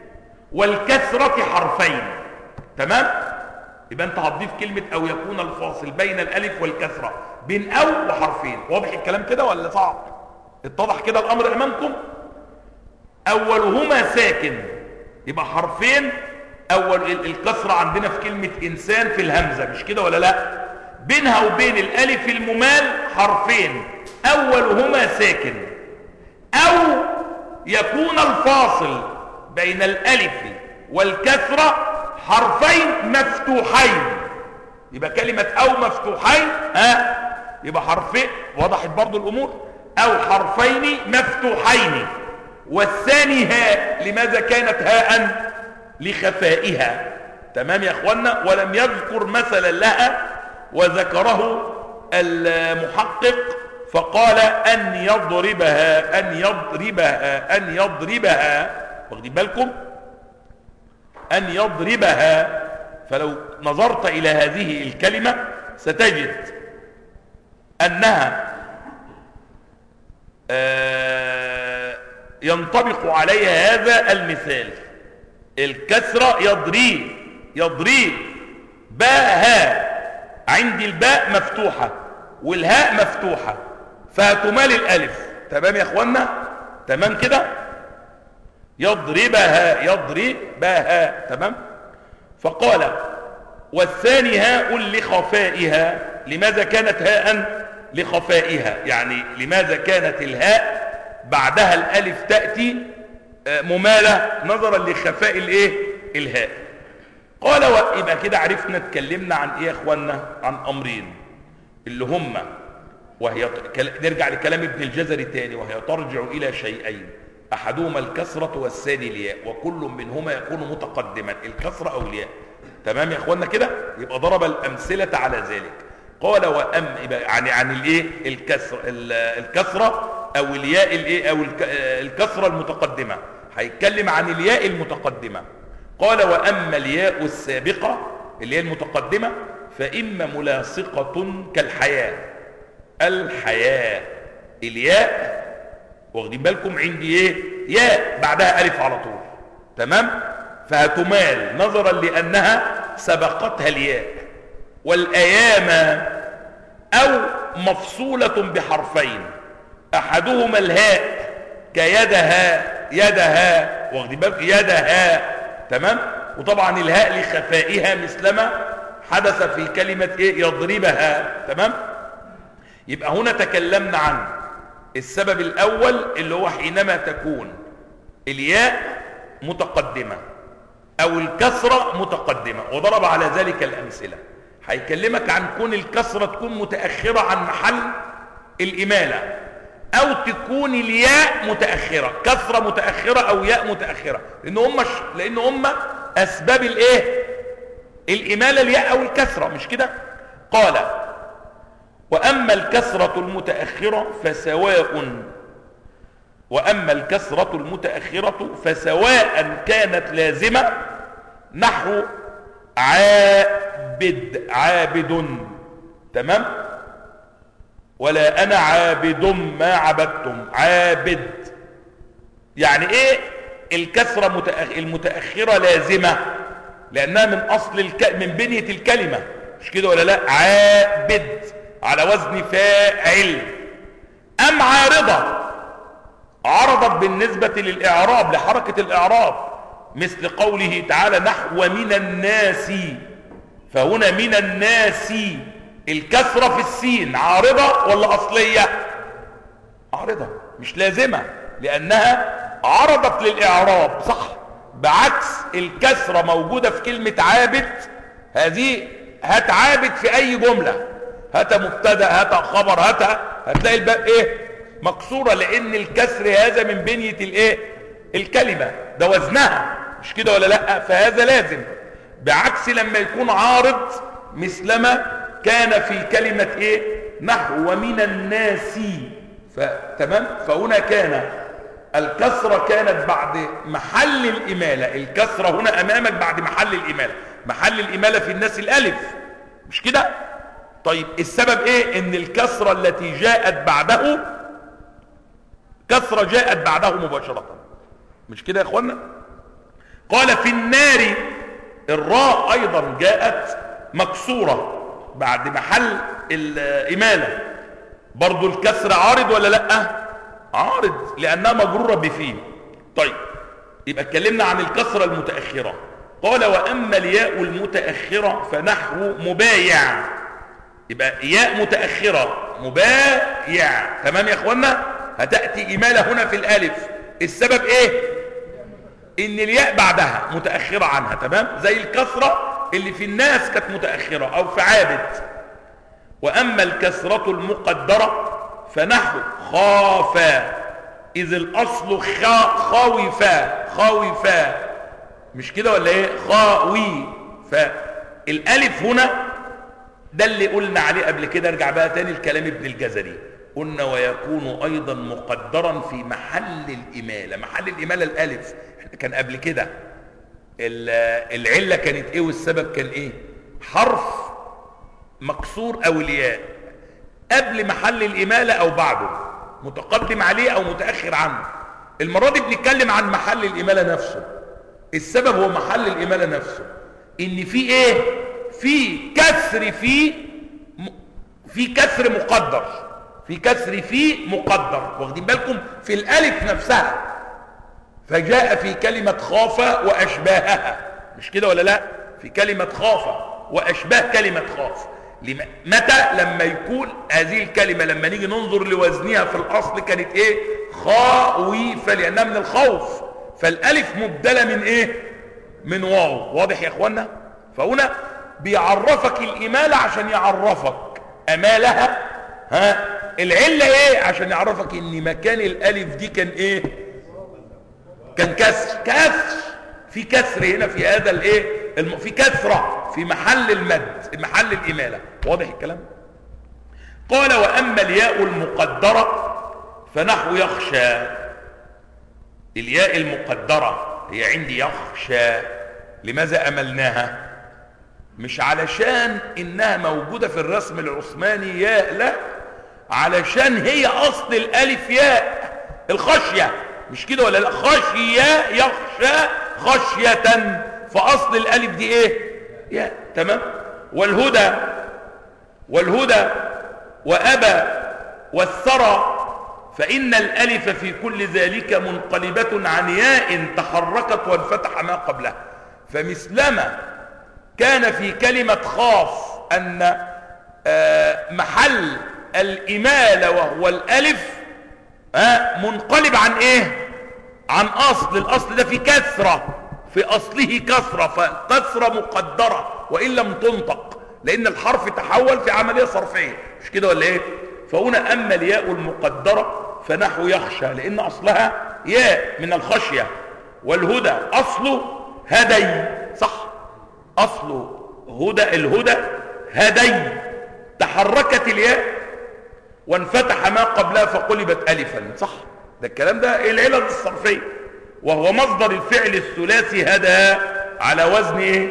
والكسرة حرفين. تمام؟ يبقى انت هتضيف كلمة او يكون الفاصل بين الالف والكسرة بين او وحرفين. واضح الكلام كده ولا صعب؟ اتضح كده الامر امامكم؟ اولهما ساكن يبقى حرفين. اول الكسرة عندنا في كلمة انسان في الهمزة، مش كده ولا لا؟ بينها وبين الالف الممال حرفين اولهما ساكن، او يكون الفاصل بين الالف والكسرة حرفين مفتوحين. يبقى كلمة او مفتوحين يبقى حرفين. وضحت برضو الامور؟ او حرفين مفتوحين، والثاني هاء. لماذا كانت هاء؟ لخفائها. تمام يا اخوانا؟ ولم يذكر مثلا لها، وذكره المحقق فقال أن يضربها أن يضربها أن يضربها. واخدين بالكم؟ أن يضربها. فلو نظرت إلى هذه الكلمة ستجد أنها ينطبق عليها هذا المثال. الكسرة يضري باها، عندي الباء مفتوحة والهاء مفتوحة، فهتمال الألف. تمام يا اخوانا؟ تمام كده؟ يضربها. تمام. فقال والثاني هاء لخفائها. لماذا كانت هاء لخفائها؟ يعني لماذا كانت الهاء بعدها الألف تأتي ممالة نظرا لخفاء الهاء. قال يبقى كده عرفنا اتكلمنا عن ايه يا اخوانا؟ عن امرين اللي هما نرجع لكلام ابن الجزري تاني، وهي ترجع الى شيئين، احدهما الكسرة والثاني الياء، وكل منهما يكون متقدما، الكسرة او الياء. تمام يا اخوانا كده؟ يبقى ضرب الامثلة على ذلك. قال يبقى عن الكسرة او الياء او الكسرة المتقدمة، هيتكلم عن الياء المتقدمة. قال وأما الياء السابقة اللي هي المتقدمة فإما ملاصقة كالحياة. الحياة الياء، واخدين بالكم؟ عندي ياء بعدها ألف على طول. تمام؟ فهتمال نظرا لأنها سبقتها الياء. والأيام أو مفصولة بحرفين، أحدهما الهاء يدها، واخدين بالكم؟ يدها. تمام. وطبعا الهاء لخفائها مثلما حدث في كلمة يضربها. تمام. يبقى هنا تكلمنا عن السبب الأول اللي هو حينما تكون الياء متقدمة أو الكسرة متقدمة، وضرب على ذلك الأمثلة. هيكلمك عن كون الكسرة تكون متأخرة عن محل الإمالة، او تكون الياء متأخرة، كسرة متأخرة او ياء متأخرة، لان هم اسباب الامالة الياء او الكسرة، مش كده؟ قال واما الكسرة فسواء كانت لازمة نحو عابد. تمام. ولا أنا عابد ما عبدتم. عابد يعني إيه؟ الكسرة المتأخرة لازمة لأنها من أصل من بنية الكلمة، مش كده ولا لا؟ عابد على وزن فاعل. أم عارضة، عرضت بالنسبة للإعراب، لحركة الإعراب، مثل قوله تعالى نحو من الناس. فهنا من الناس الكسرة في السين عارضة ولا أصلية؟ عارضة، مش لازمة، لأنها عرضت للإعراب، صح؟ بعكس الكسرة موجودة في كلمة عابد، هذه هات عابد في أي جملة، هات مبتدأ، هات خبر، هتلاقي الباء مكسورة، لأن الكسر هذا من بنية الكلمة، ده وزنها، مش كده ولا لا؟ فهذا لازم، بعكس لما يكون عارض مثلما كان في كلمة نحو ومن الناس. تمام. فهنا كان الكسرة كانت بعد محل الإمالة، الكسرة هنا أمامك بعد محل الإمالة، محل الإمالة في الناس الألف، مش كده؟ طيب السبب ان الكسرة التي جاءت بعده كسرة جاءت بعده مباشرة، مش كده يا اخوانا؟ قال في النار، الراء ايضا جاءت مكسورة بعد محل الإمالة، برضو الكسر عارض ولا لا؟ عارض لأنها مجرورة بفيه. طيب يبقى اتكلمنا عن الكسرة المتأخرة. قال وأما الياء المتأخرة فنحو مبايع، يبقى ياء متأخرة مبايع. تمام يا اخوانا؟ هتأتي إمالة هنا في الألف، السبب ان الياء بعدها متأخرة عنها. تمام. زي الكسرة اللي في الناس كانت متأخرة او في عابد. واما الكسرة المقدرة فنحو خافا، اذ الاصل خوفا، مش كده ولا ايه؟ خاوي. فالالف هنا ده اللي قلنا عليه قبل كده. ارجع بقى تاني الكلام ابن الجزري، قلنا ويكون ايضا مقدرا في محل الاماله. محل الاماله الالف كان قبل كده العله كانت ايه والسبب كان ايه؟ حرف مكسور او الياء قبل محل الاماله او بعده، متقدم عليه او متاخر عنه. المره دي بنتكلم عن محل الاماله نفسه. السبب هو محل الاماله نفسه، ان في ايه؟ في كسر، في كسر مقدر، في كسر في مقدر، واخدين بالكم؟ في الالف نفسها. فجاء في كلمه خاف واشباهها، مش كده ولا لا؟ في كلمه خاف واشباه كلمه خاف. متى؟ لما يكون هذه الكلمه لما نيجي ننظر لوزنها في الاصل كانت ايه؟ خاويفه، لانها من الخوف. فالالف مبدله من ايه؟ من واو. واضح يا اخوانا؟ فهنا بيعرفك الاماله عشان يعرفك امالها. ها العله ايه؟ عشان يعرفك ان مكان الالف دي كان ايه؟ كان كسر. في كسر هنا في هذا الايه؟ في كسره في محل المد، محل الاماله. واضح الكلام؟ قال واما الياء المقدره فنحو يخشى. الياء المقدره هي عندي يخشى. لماذا املناها؟ مش علشان انها موجودة في الرسم العثماني ياء، لا، علشان هي اصل الالف ياء، الخشية، مش كده ولا لا؟ خشية يخشى خشية، فاصل الالف دي ايه؟ ياء. تمام. والهدى وابى والثرى فان الالف في كل ذلك منقلبة عن ياء تحركت وانفتح ما قبلها. فمثلما كان في كلمة خاف أن محل الإمالة وهو الألف منقلب عن إيه؟ عن الأصل ده في كسرة، في أصله كسرة، فكسرة مقدرة وإن لم تنطق، لأن الحرف تحول في عملية صرفية، مش كده ولا إيه؟ فهنا أما الياء المقدرة فنحو يخشى، لأن أصلها ياء من الخشية. والهدى أصله هدي، صح؟ أصله الهدى هدي، تحركت الياء وانفتح ما قبلها فقلبت ألفا، صح؟ ده الكلام ده العلل الصرفية. وهو مصدر الفعل الثلاثي هدى على وزن ايه؟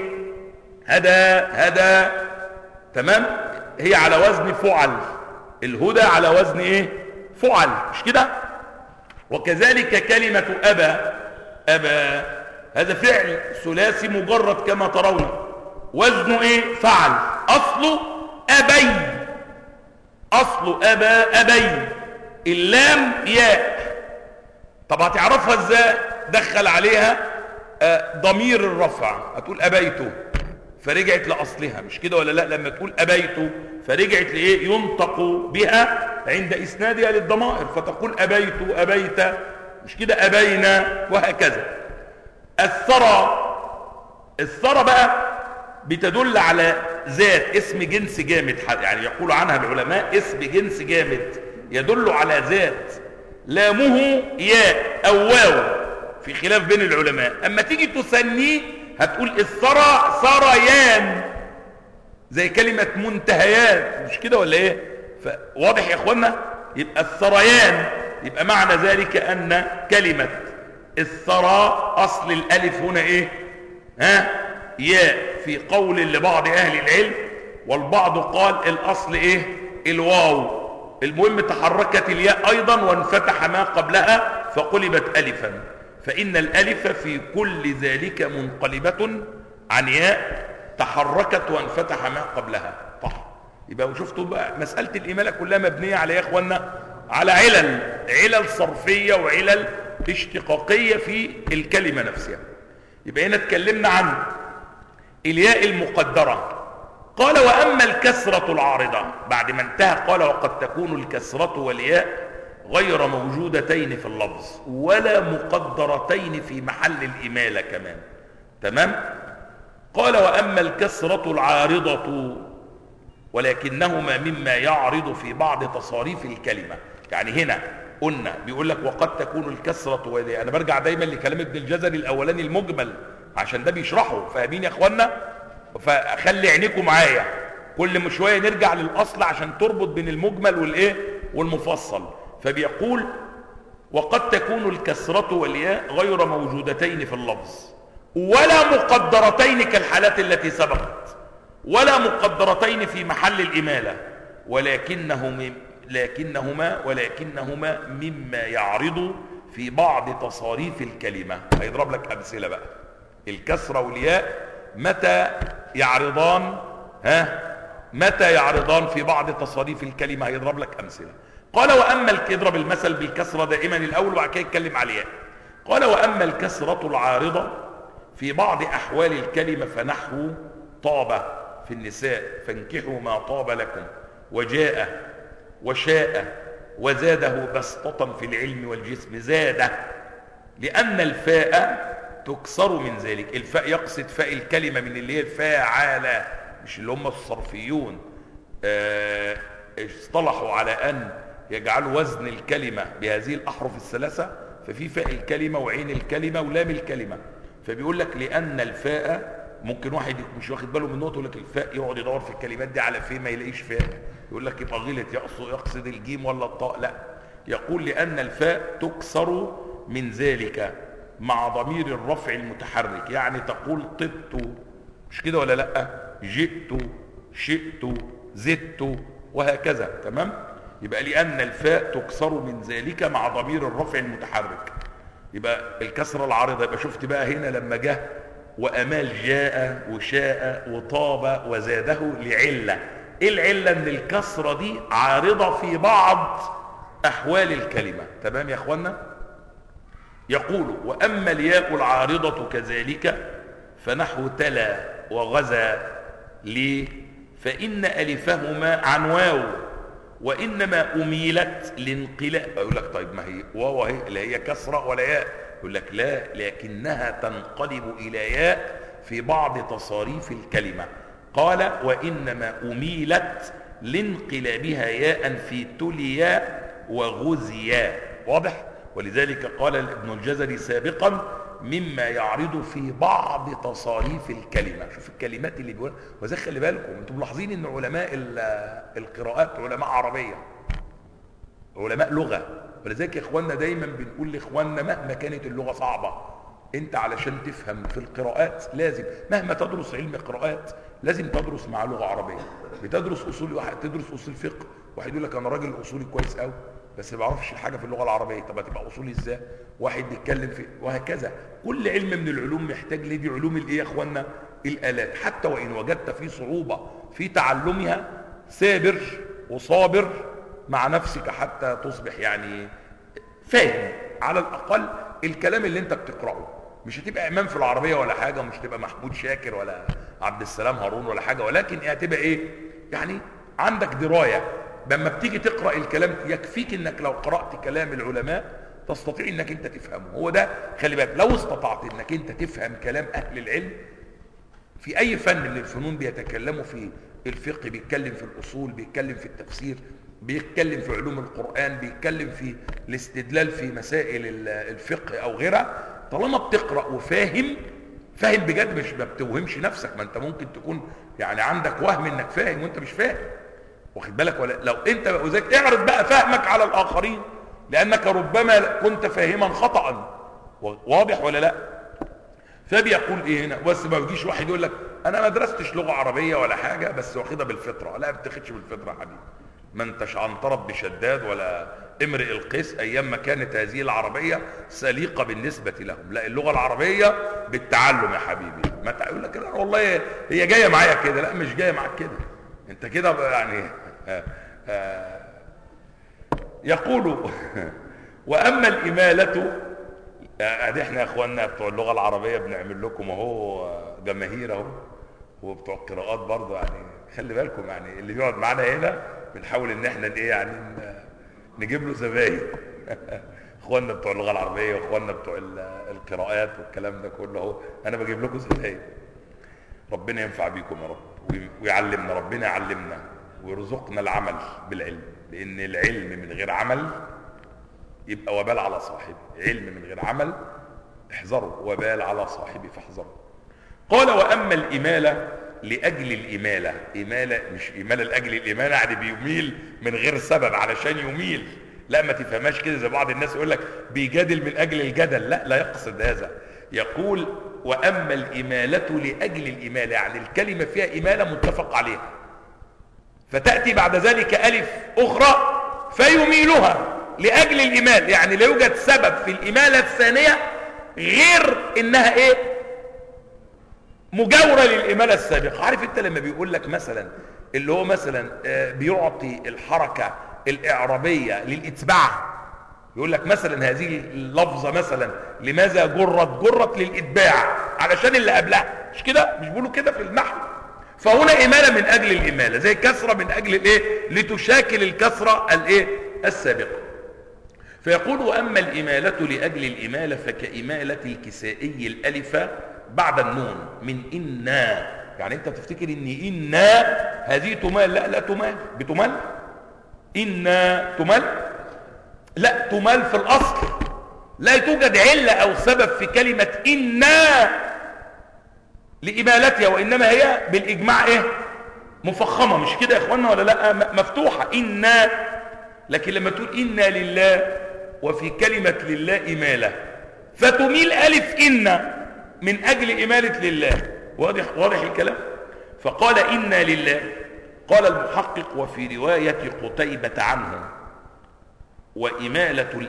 هدى. تمام. هي على وزن فعل. الهدى على وزن ايه؟ فعل، مش كده؟ وكذلك كلمة أبى هذا فعل ثلاثي مجرد كما ترون، وزنه ايه؟ فعل. اصله أبي. اللام ياء. طب هتعرفها ازاي؟ دخل عليها ضمير الرفع، هتقول أبيته فرجعت لأصلها، مش كده ولا لا؟ لما تقول أبيته فرجعت لإيه؟ ينطق بها عند إسنادها للضمائر، فتقول أبيت، مش كده؟ أبينا، وهكذا. الثرى بقى بتدل على ذات، اسم جنس جامد، يعني يقول عنها العلماء اسم جنس جامد يدل على ذات، لامه ياء أو واو، في خلاف بين العلماء. أما تيجي تثنيه هتقول الثرى ثريان، زي كلمة منتهيات، مش كده ولا ايه؟ فواضح يا اخوانا؟ يبقى الثريان، يبقى معنى ذلك أن كلمة الثرى أصل الألف هنا إيه؟ ياء، في قول لبعض أهل العلم، والبعض قال الأصل إيه؟ الواو. المهم تحركت الياء أيضا وانفتح ما قبلها فقلبت ألفا. فإن الألف في كل ذلك منقلبة عن ياء تحركت وانفتح ما قبلها. صح؟ يبقى شفتوا بقى مسألة الإمالة كلها مبنية على يا إخوانا على علل صرفية وعلل اشتقاقية في الكلمة نفسها. يبقى هنا اتكلمنا عن الياء المقدرة. قال وأما الكسرة العارضة، بعد ما انتهى قال وقد تكون الكسرة والياء غير موجودتين في اللفظ ولا مقدرتين في محل الإمالة كمان. تمام؟ قال وأما الكسرة العارضة ولكنهما مما يعرض في بعض تصاريف الكلمة. يعني هنا قلنا بيقول لك وقد تكون الكسرة والياء، أنا برجع دايما لكلام ابن الجزري الأولاني المجمل عشان ده بيشرحه، فاهمين يا اخوانا؟ فخلي عينيكم معايا، كل ما شويه نرجع للاصل عشان تربط بين المجمل والايه والمفصل. فبيقول وقد تكون الكسرة والياء غير موجودتين في اللفظ ولا مقدرتين كالحالات التي سبقت، ولا مقدرتين في محل الإمالة، ولكنهما مما يعرض في بعض تصاريف الكلمة. هيضرب لك أمثلة بقى. الكسرة والياء متى يعرضان؟ متى يعرضان في بعض تصاريف الكلمة؟ هيضرب لك أمثلة. قال وأما يضرب المثل بالكسرة دائما الأول وبعد كده يتكلم على الياء. قال وأما الكسرة العارضة في بعض أحوال الكلمة فنحو طاب في النساء فانكحوا ما طاب لكم، وجاء وشاء وزاده بسطة في العلم والجسم زاده، لأن الفاء تكسر من ذلك. الفاء يقصد فاء الكلمة من اللي هي الفاعلة، مش اللي هم الصرفيون اصطلحوا على أن يجعلوا وزن الكلمة بهذه الأحرف الثلاثة، ففي فاء الكلمة وعين الكلمة ولام الكلمة. فبيقول لك لأن الفاء، ممكن واحد مش واخد باله من النقطة يقول لك الفاء، يقعد يدور في الكلمات دي على فين ما يلاقيش فاء، يقول لك يبقى غلط، يقصد الجيم ولا الطاء. لا، يقول لأن الفاء تكسر من ذلك مع ضمير الرفع المتحرك، يعني تقول طبت، مش كده ولا لا؟ جئت، شئت، زدت، وهكذا. تمام؟ يبقى لأن الفاء تكسر من ذلك مع ضمير الرفع المتحرك، يبقى الكسرة العارضة. يبقى شفت بقى هنا لما جه وأمال جاء وشاء وطاب وزاده لعلة. ايه العلة؟ ان الكسرة دي عارضة في بعض أحوال الكلمة. تمام يا اخوانا؟ يقول وأما الياء العارضة كذلك فنحو تلا وغزا. ليه؟ فإن ألفهما عن واو وإنما أميلت لانقلاء. أقول لك طيب ما هي واو هي اللي هي كسرة ولا ياء؟ يقول لك لا، لكنها تنقلب إلى ياء في بعض تصاريف الكلمة. قال وإنما أميلت لانقلابها ياء في تليا وغزيا. واضح؟ ولذلك قال ابن الجزري سابقا مما يعرض في بعض تصاريف الكلمة. شوف الكلمات اللي بيقولها. وزي خلي بالكم انتم ملاحظين ان علماء القراءات علماء عربية، علماء لغة. ولذلك يا اخواننا دايما بنقول لاخواننا مهما كانت اللغة صعبة، انت علشان تفهم في القراءات لازم مهما تدرس علم قراءات لازم تدرس مع لغة عربية. بتدرس اصول، واحد تدرس اصول فقه، واحد يقول لك انا راجل اصولي كويس قوي بس ما بعرفش الحاجه في اللغه العربيه. طب هتبقى اصولي ازاي؟ واحد بيتكلم في، وهكذا. كل علم من العلوم محتاج لدي علوم الايه يا اخوانا؟ الالات. حتى وان وجدت في صعوبه في تعلمها ثابر وصابر مع نفسك حتى تصبح يعني فاهم على الاقل الكلام اللي انت بتقراه. مش هتبقى امام في العربيه ولا حاجه، ومش هتبقى محمود شاكر ولا عبد السلام هارون ولا حاجه، ولكن هتبقى ايه يعني؟ عندك درايه. لما بتيجي تقرأ الكلام يكفيك انك لو قرأت كلام العلماء تستطيع انك انت تفهمه. هو ده، خلي بالك، لو استطعت انك انت تفهم كلام اهل العلم في اي فن من الفنون بيتكلموا في الفقه، بيتكلم في الاصول، بيتكلم في التفسير، بيتكلم في علوم القرآن، بيتكلم في الاستدلال في مسائل الفقه او غيرها، طالما بتقرأ وفاهم، فاهم بجد، مش ما بتوهمش نفسك. ما انت ممكن تكون يعني عندك وهم انك فاهم وانت مش فاهم، واخد بالك؟ ولا لو انت وذلك اعرض بقى فهمك على الاخرين، لانك ربما كنت فاهما خطأ. واضح ولا لا؟ فبيقول ايه هنا؟ بس ما بيجيش واحد يقول لك انا ما درستش لغه عربيه ولا حاجه بس واخدها بالفطره. لا، ما بتاخدش بالفطره يا حبيبي. ما انتش عنترت بشداد ولا امرئ القيس ايام ما كانت هذه العربيه سليقه بالنسبه لهم. لا، اللغه العربيه بالتعلم يا حبيبي. ما تقول لك لا والله هي جايه معايا كده. لا، مش جايه معاك كده، انت كده يعني يقول واما الاماله، ادي احنا يا اخواننا بتوع اللغه العربيه بنعمل لكم اهو جماهير اهو، وبتوع القراءات برضه يعني خلي بالكم، يعني اللي بيقعد معانا هنا بنحاول ان احنا ايه يعني نجيب له زباين اخواننا بتوع اللغه العربيه واخواننا بتوع القراءات والكلام ده كله اهو، انا بجيب لكم زباين. ربنا ينفع بيكم يا رب ويعلمنا، ربنا يعلمنا ويرزقنا العمل بالعلم، لان العلم من غير عمل يبقى وبال على صاحبه. علم من غير عمل احذروا، وبال على صاحبه فاحذروا. قال وأما الإمالة لأجل الإمالة، إمالة مش إمالة لأجل الإمالة يعني بيميل من غير سبب علشان يميل، لا ما تفهماش كده زي بعض الناس يقول لك بيجادل من أجل الجدل، لا يقصد هذا. يقول وأما الإمالة لأجل الإمالة، يعني الكلمة فيها إمالة متفق عليها، فتأتي بعد ذلك ألف أخرى فيميلها لأجل الإمال، يعني لا يوجد سبب في الإمالة الثانية غير إنها إيه؟ مجاورة للإمالة السابقة. عارف أنت لما بيقول لك مثلا اللي هو مثلا بيعطي الحركة الإعرابية للإتباع، يقول لك مثلا هذه اللفظة مثلا لماذا جرت للإتباع علشان اللي قبلها، مش كده؟ مش بيقولوا كده في النحو؟ فهنا إمالة من أجل الإمالة، زي كسرة من أجل الإيه؟ لتشاكل الكسرة الإيه؟ السابقة. فيقول وأما الإمالة لأجل الإمالة فكإمالة الكسائي الألف بعد النون من إنا، يعني أنت تفتكر إن إنا هذه تمال، لا تمال، بتمال إنا تمال، لا تمال في الأصل، لا توجد علة أو سبب في كلمة إنا لإمالتها، وإنما هي بالإجماع إيه؟ مفخمة، مش كده يا إخوانا ولا لا؟ مفتوحة إنا. لكن لما تقول إنا لله وفي كلمة لله إمالة فتميل ألف إنا من أجل إمالة لله، واضح الكلام؟ فقال إنا لله. قال المحقق وفي رواية قتيبة عنه وإمالة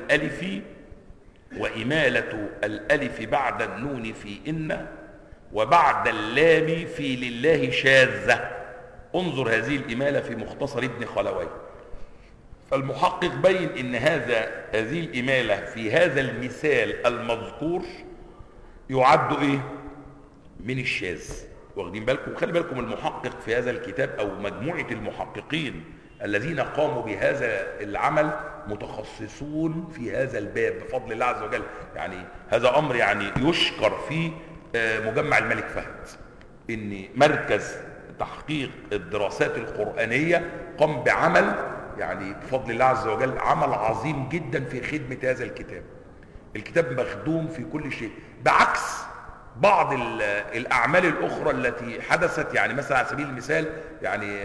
الألف بعد النون في إن وبعد اللام في لله شاذة. انظر هذه الإمالة في مختصر ابن خلوي. فالمحقق بين إن هذه الإمالة في هذا المثال المذكور يعد إيه؟ من الشاذ. واخدين بالكم؟ خلي بالكم المحقق في هذا الكتاب أو مجموعة المحققين الذين قاموا بهذا العمل متخصصون في هذا الباب بفضل الله عز وجل. يعني هذا أمر يعني يشكر فيه مجمع الملك فهد، إن مركز تحقيق الدراسات القرآنية قام بعمل يعني بفضل الله عز وجل عمل عظيم جدا في خدمة هذا الكتاب. الكتاب مخدوم في كل شيء، بعكس بعض الأعمال الأخرى التي حدثت. يعني مثلا على سبيل المثال يعني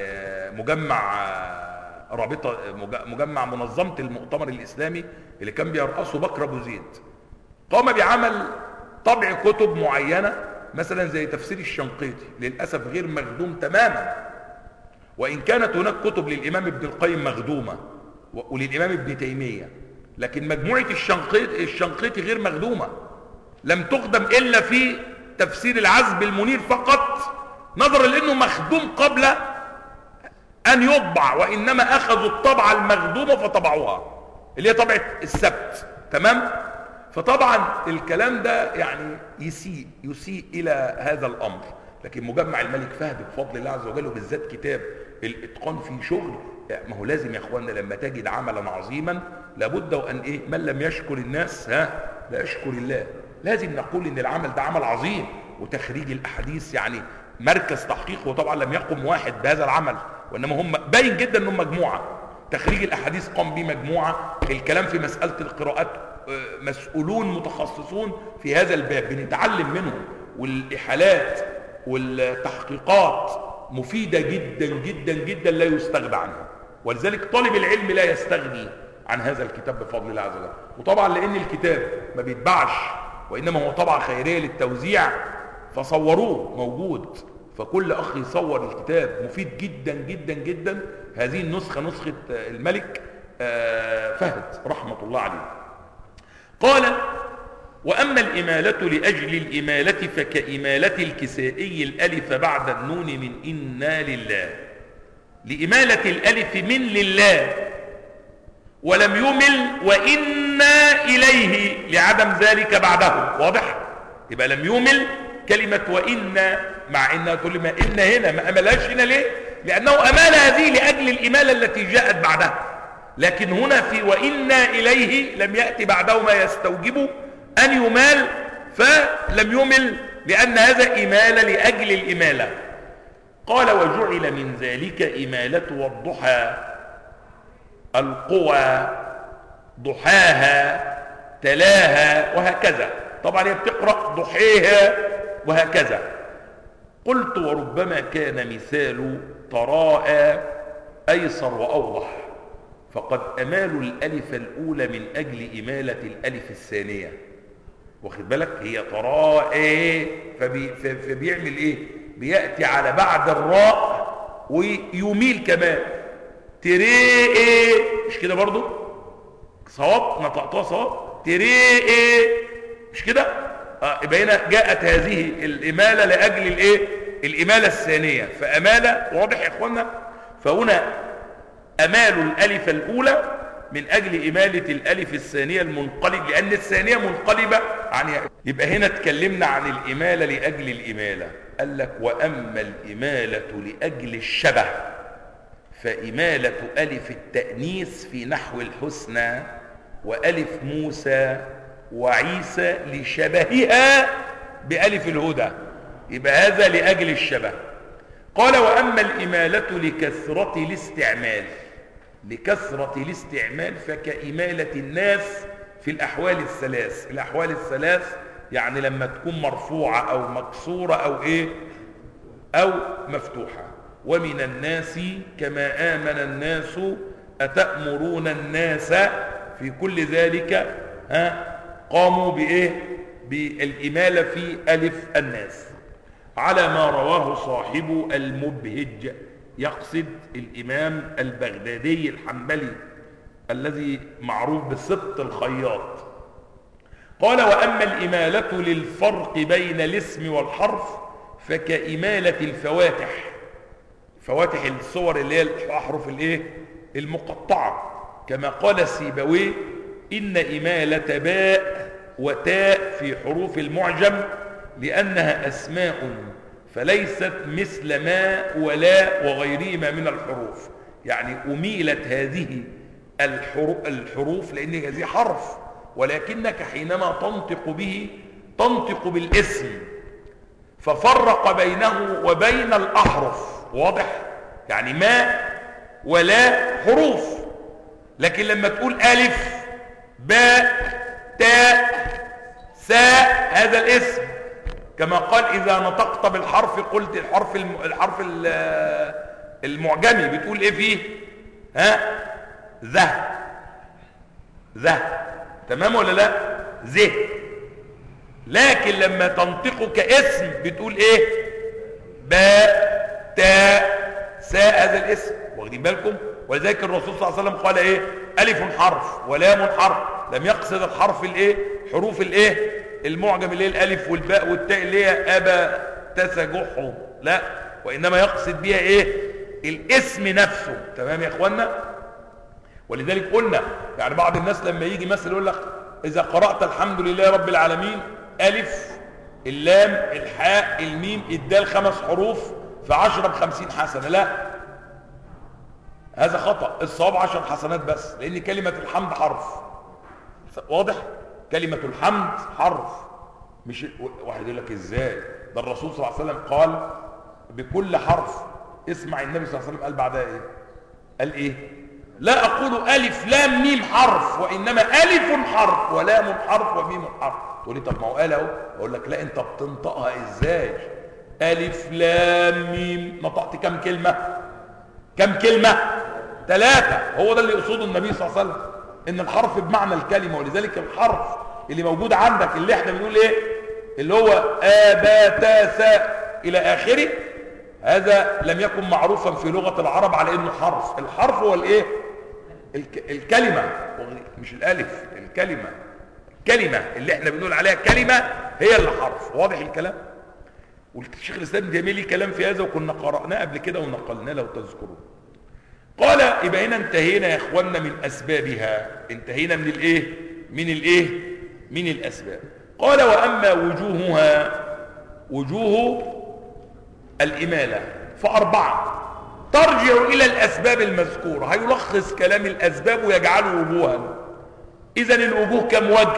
مجمع منظمة المؤتمر الإسلامي اللي كان بيرأسه بكر أبو زيد، قام بعمل طبع كتب معينة مثلا زي تفسير الشنقيطي، للأسف غير مخدوم تماما، وإن كانت هناك كتب للإمام ابن القيم مخدومة وللإمام ابن تيمية، لكن مجموعة الشنقيطي غير مخدومة، لم تخدم إلا في تفسير العذب المنير فقط، نظرا لأنه مخدوم قبل أن يطبع، وإنما أخذوا الطبعة المخدومة فطبعوها اللي هي طبعة السبت. تمام؟ فطبعا الكلام ده يعني يسيء إلى هذا الأمر. لكن مجمع الملك فهد بفضل الله عز وجل وبالذات كتاب الإتقان فيه شغل، ما هو لازم يا اخوانا لما تجد عملا عظيما لابد وأن إيه؟ من لم يشكر الناس لا يشكر الله. لازم نقول إن العمل ده عمل عظيم، وتخريج الأحاديث يعني مركز تحقيق، وطبعا لم يقم واحد بهذا العمل، وإنما هم باين جدا أنهم مجموعة. تخريج الأحاديث قام به مجموعة، الكلام في مسألة القراءات مسؤولون متخصصون في هذا الباب بنتعلم منهم، والإحالات والتحقيقات مفيدة جدا جدا جدا لا يستغنى عنها، ولذلك طالب العلم لا يستغني عن هذا الكتاب بفضل الله عز وجل. وطبعا لأن الكتاب ما بيتباعش وإنما هو طبعة خيرية للتوزيع فصوروه موجود، فكل أخ يصور الكتاب مفيد جدا جدا جدا. هذه النسخة نسخة الملك فهد رحمة الله عليه. قال وأما الإمالة لأجل الإمالة فكإمالة الكسائي الألف بعد النون من إنا لله، لإمالة الألف من لله، ولم يمل وإنا إليه لعدم ذلك بعده. واضح؟ يبقى لم يمل كلمة وإنا، مع إنها تقول ما إن هنا ما أملهاش هنا ليه؟ لأنه أمال هذه لأجل الإمالة التي جاءت بعدها، لكن هنا في وإنا إليه لم يأتي بعده ما يستوجب أن يمال، فلم يمل لأن هذا إمالة لأجل الإمالة. قال وجعل من ذلك إمالة والضحى، القوى، ضحاها، تلاها، وهكذا. طبعا هي بتقرأ ضحيها وهكذا. قلت وربما كان مثال تراءى أيسر وأوضح، فقد أمالوا الألف الأولى من أجل إمالة الألف الثانية. واخد بالك؟ هي تراءى فبيعمل إيه؟ بيأتي على بعد الراء ويميل كمان. تريئي مش كده برضو؟ صواب، نطقتها صواب. تريئي مش كده؟ يبقى هنا جاءت هذه الإمالة لأجل الإيه؟ الإمالة الثانية، فأمالة. واضح يا إخوانا؟ فهنا أمالوا الألف الأولى من أجل إمالة الألف الثانية المنقلب، لأن الثانية منقلبة عن. يبقى هنا اتكلمنا عن الإمالة لأجل الإمالة. قال لك وأما الإمالة لأجل الشبه فإمالة ألف التأنيث في نحو الحسنى وألف موسى وعيسى لشبهها بألف الهدى. يبقى هذا لأجل الشبه. قال وأما الإمالة لكثرة الاستعمال، لكثرة الاستعمال فكإمالة الناس في الأحوال الثلاث. الأحوال الثلاث يعني لما تكون مرفوعة أو مكسورة أو إيه أو مفتوحة. ومن الناس كما آمن الناس أتأمرون الناس، في كل ذلك قاموا بإيه؟ بالإمالة في ألف الناس، على ما رواه صاحب المبهج، يقصد الإمام البغدادي الحنبلي الذي معروف بسبط الخياط. قال وأما الإمالة للفرق بين الاسم والحرف فكإمالة الفواتح، فواتح الصور اللي هي الأحرف الايه المقطعة، كما قال سيبويه إن إمالة باء وتاء في حروف المعجم لأنها أسماء فليست مثل ما ولا وغيرهما من الحروف. يعني أميلت هذه الحروف لأن هذه حرف، ولكنك حينما تنطق به تنطق بالاسم، ففرق بينه وبين الأحرف. واضح؟ يعني ما ولا حروف، لكن لما تقول ألف باء تاء ساء هذا الاسم، كما قال إذا نطقت بالحرف قلت الحرف المعجمي بتقول إيه فيه؟ ذه، تمام ولا لا؟ ذه. لكن لما تنطقه كاسم بتقول إيه؟ باء تاء ساء هذا الاسم. واخدين بالكم؟ ولذلك الرسول صلى الله عليه وسلم قال إيه؟ ألف حرف ولام حرف. لم يقصد الحرف الإيه؟ حروف الإيه؟ المعجم اللي هي الألف والباء والتاء اللي هي أبا تسجحه، لا، وإنما يقصد بها إيه؟ الاسم نفسه. تمام يا إخوانا؟ ولذلك قلنا يعني بعض الناس لما يجي مثل يقول لك إذا قرأت الحمد لله رب العالمين ألف اللام الحاء الميم الدال 5 حروف ف10 ب50 حسنة، لا، هذا خطأ. الصواب 10 حسنات بس، لأن كلمة الحمد حرف. واضح؟ كلمة الحمد حرف. مش واحد يقول لك ازاي؟ ده الرسول صلى الله عليه وسلم قال بكل حرف. اسمع النبي صلى الله عليه وسلم قال بعدها ايه؟ قال ايه؟ لا اقول الف لام ميم حرف، وانما الف حرف ولام حرف وميم حرف. تقول لي طب ما هو قال اهو. اقول لك لا، انت بتنطقها ازاي؟ الف لام ميم، نطقت كم كلمة؟ كم كلمة؟ 3. هو ده اللي يقصده النبي صلى الله عليه وسلم، ان الحرف بمعنى الكلمة. ولذلك الحرف اللي موجود عندك اللي احنا بنقول ايه؟ اللي هو ابا تا سا الى اخره، هذا لم يكن معروفا في لغة العرب على انه حرف. الحرف هو الايه؟ الكلمة، مش الالف. الكلمة، الكلمة اللي احنا بنقول عليها كلمة هي اللي حرف. واضح الكلام؟ والشيخ الاسلام جميل لي كلام في هذا، وكنا قرأناه قبل كده ونقلناه لو تذكرون. قال يبقى هنا انتهينا يا اخوانا من اسبابها. انتهينا من الايه؟ من الايه؟ من الاسباب. قال واما وجوهها، وجوه الاماله ف4 ترجع الى الاسباب المذكوره. هيلخص كلام الاسباب ويجعله وجوها. اذا الوجوه كم وجه؟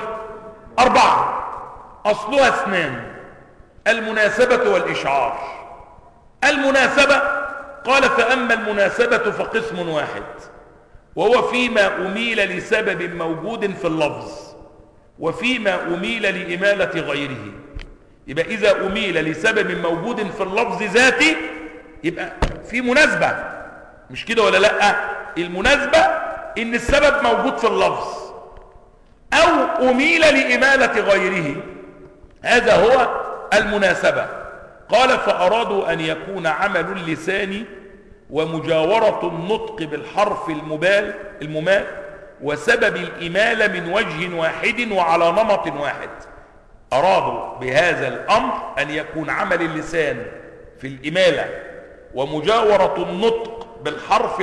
4. اصلها 2: المناسبه والاشعار. المناسبه قال فأما المناسبة فقسم واحد، وهو فيما أميل لسبب موجود في اللفظ وفيما أميل لإمالة غيره. يبقى إذا أميل لسبب موجود في اللفظ ذاته يبقى في مناسبة، مش كده ولا لأ؟ المناسبة إن السبب موجود في اللفظ، أو أميل لإمالة غيره، هذا هو المناسبة. قال فأرادوا أن يكون عمل اللسان ومجاورة النطق بالحرف الممال وسبب الإمالة من وجه واحد وعلى نمط واحد. أرادوا بهذا الأمر أن يكون عمل اللسان في الإمالة ومجاورة النطق بالحرف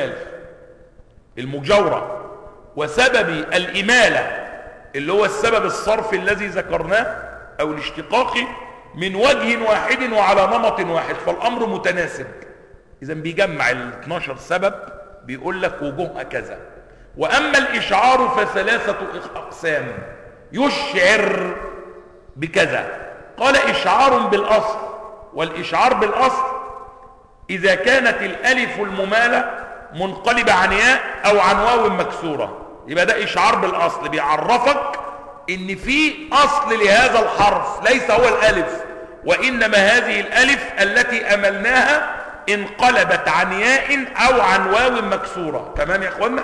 المجاورة وسبب الإمالة اللي هو السبب الصرفي الذي ذكرناه أو الاشتقاقي من وجه واحد وعلى نمط واحد، فالأمر متناسب. إذا بيجمع ال 12 سبب بيقول لك وجوه كذا. وأما الإشعار فثلاثة أقسام: يشعر بكذا، قال إشعار بالأصل، والإشعار بالأصل إذا كانت الألف الممالة منقلبة عن ياء أو عن واو مكسورة، يبقى ده إشعار بالأصل، بيعرفك إن في أصل لهذا الحرف ليس هو الألف، وإنما هذه الألف التي أملناها انقلبت عن ياء أو عن واو مكسورة. تمام يا أخوانا؟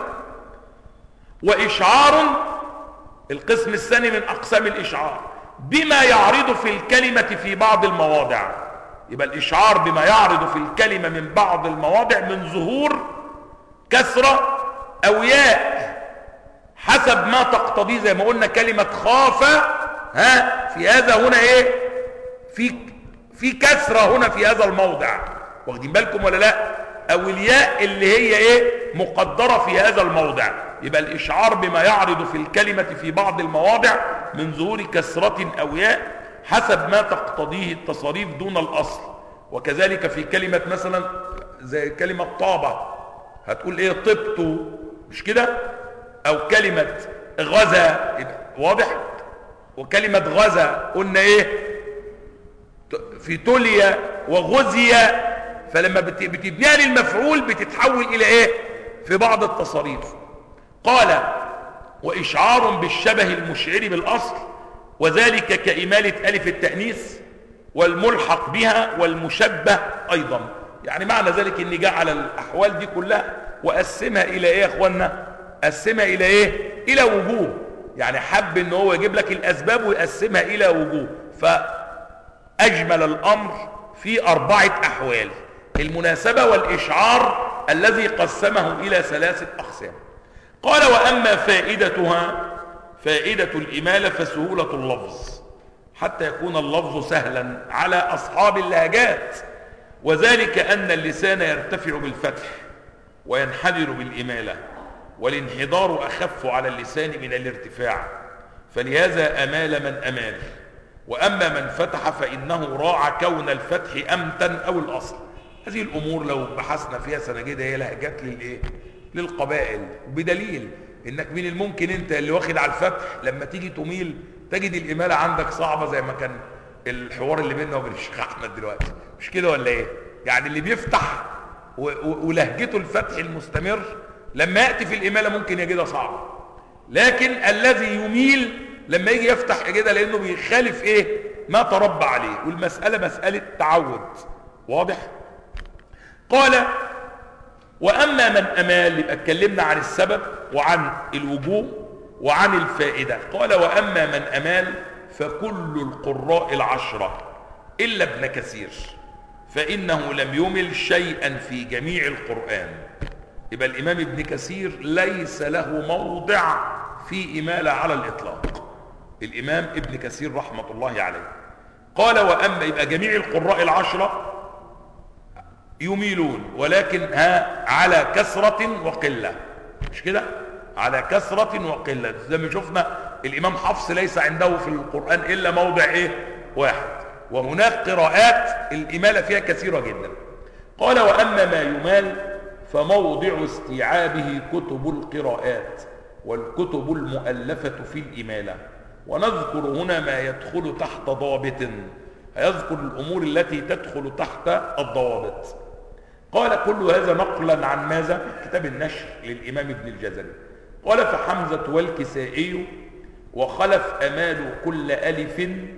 وإشعار القسم الثاني من أقسام الإشعار بما يعرض في الكلمة في بعض المواضع. يبقى الإشعار بما يعرض في الكلمة من بعض المواضع من ظهور كسرة أو ياء حسب ما تقتضيه، زي ما قلنا كلمة خاف، في هذا هنا ايه؟ في كسرة هنا في هذا الموضع، واخدين بالكم ولا لا؟ او الياء اللي هي ايه؟ مقدرة في هذا الموضع. يبقى الإشعار بما يعرض في الكلمة في بعض المواضع من ظهور كسرة أو ياء حسب ما تقتضيه التصاريف دون الأصل. وكذلك في كلمة مثلا زي كلمة طابة، هتقول ايه؟ طبت، مش كده؟ او كلمة غزا، واضح؟ وكلمة غزا قلنا ايه؟ في تلية وغزية، فلما بتبنيها للمفعول بتتحول الى ايه؟ في بعض التصاريف. قال وإشعار بالشبه المشعر بالأصل، وذلك كإمالة ألف التأنيث والملحق بها والمشبه أيضا. يعني معنى ذلك إن جعل الأحوال دي كلها وقسمها إلى إيه يا أخوانا؟ قسمها إلى إيه؟ إلى وجوه. يعني حب إن هو يجيب لك الأسباب ويقسمها إلى وجوه، فأجمل الأمر في 4 أحوال: المناسبة والإشعار الذي قسمه إلى 3 أقسام. قال وأما فائدتها، فائدة الإمالة فسهولة اللفظ، حتى يكون اللفظ سهلا على أصحاب اللهجات، وذلك أن اللسان يرتفع بالفتح وينحدر بالإمالة، والانحدار أخف على اللسان من الارتفاع، فلهذا أمال من أمال. وأما من فتح فإنه راعى كون الفتح أمتن أو الأصل. هذه الأمور لو بحثنا فيها سنجدها هي لهجات للإيه؟ للقبائل، بدليل إنك من الممكن أنت اللي واخد على الفتح لما تيجي تميل تجد الإمالة عندك صعبة، زي ما كان الحوار اللي بيننا وبين الشيخ أحمد دلوقتي، مش كده ولا إيه؟ يعني اللي بيفتح ولهجته الفتح المستمر لما يأتي في الإمالة ممكن يجدها صعبة، لكن الذي يميل لما يجي يفتح يجدها لأنه بيخالف إيه؟ ما تربى عليه، والمسألة مسألة تعود. واضح؟ قال وأما من أمال، يبقى اتكلمنا عن السبب وعن الوجوه وعن الفائدة. قال وأما من أمال فكل القراء 10 إلا ابن كثير، فإنه لم يمل شيئا في جميع القرآن. يبقى الإمام ابن كثير ليس له موضع في إمالة على الإطلاق، الإمام ابن كثير رحمة الله عليه. قال وأما، يبقى جميع القراء 10 يميلون، ولكن على كثرة وقلة، مش كده؟ على كثرة وقلة. زي ما شفنا الإمام حفص ليس عنده في القرآن إلا موضع إيه؟ 1، وهناك قراءات الإمالة فيها كثيرة جدا. قال وأما ما يمال فموضع استيعابه كتب القراءات والكتب المؤلفة في الإمالة. ونذكر هنا ما يدخل تحت ضابط، هيذكر الأمور التي تدخل تحت الضوابط. قال كل هذا نقلا عن ماذا؟ كتاب النشر للإمام ابن الجزري. قال فحمزة والكسائي وخلف أمال كل ألف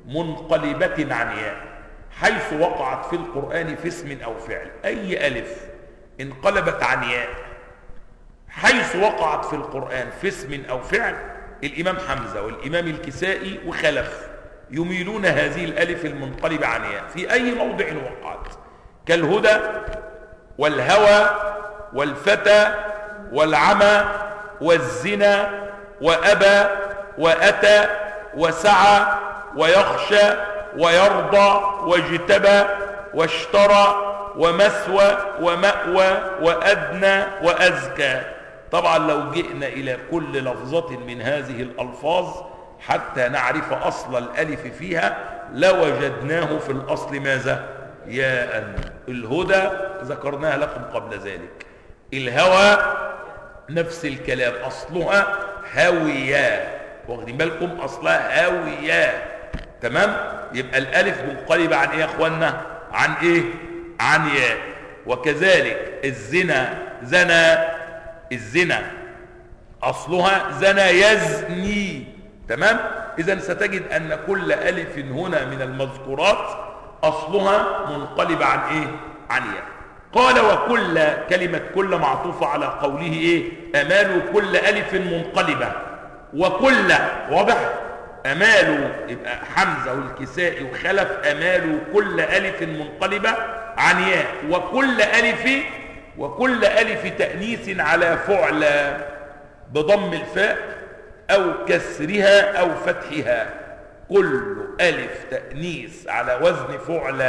منقلبة عن ياء، حيث وقعت في القرآن في اسم أو فعل. أي ألف انقلبت عن ياء حيث وقعت في القرآن في اسم أو فعل، الإمام حمزة والإمام الكسائي وخلف يميلون هذه الألف المنقلبة عن ياء في أي موضع وقعت، كالهدى والهوى والفتى والعمى والزنا وأبى وأتى وسعى ويخشى ويرضى واجتبى واشترى ومسوى ومأوى وأدنى وأزكى. طبعا لو جئنا إلى كل لفظة من هذه الألفاظ حتى نعرف أصل الألف فيها لوجدناه في الأصل ماذا؟ ياء. الهدى ذكرناها لكم قبل ذلك، الهوى نفس الكلام أصلها هويا، واخدين بالكم أصلها هويا، تمام؟ يبقى الألف منقلبة عن إيه يا أخوانا؟ عن إيه؟ عن ياء. وكذلك الزنا زنا، الزنا أصلها زنا يزني، تمام؟ إذن ستجد أن كل ألف هنا من المذكورات أصلها منقلب عن إيه؟ عن ياء. قال وكل، كلمة كل معطوفة على قوله إيه؟ أمال كل ألف منقلبة، وكل واضح؟ أمال يبقى حمزة والكسائي وخلف أمال كل ألف منقلبة عن ياء، وكل ألف تأنيث على فعل بضم الفاء أو كسرها أو فتحها. كل ألف تأنيث على وزن فعل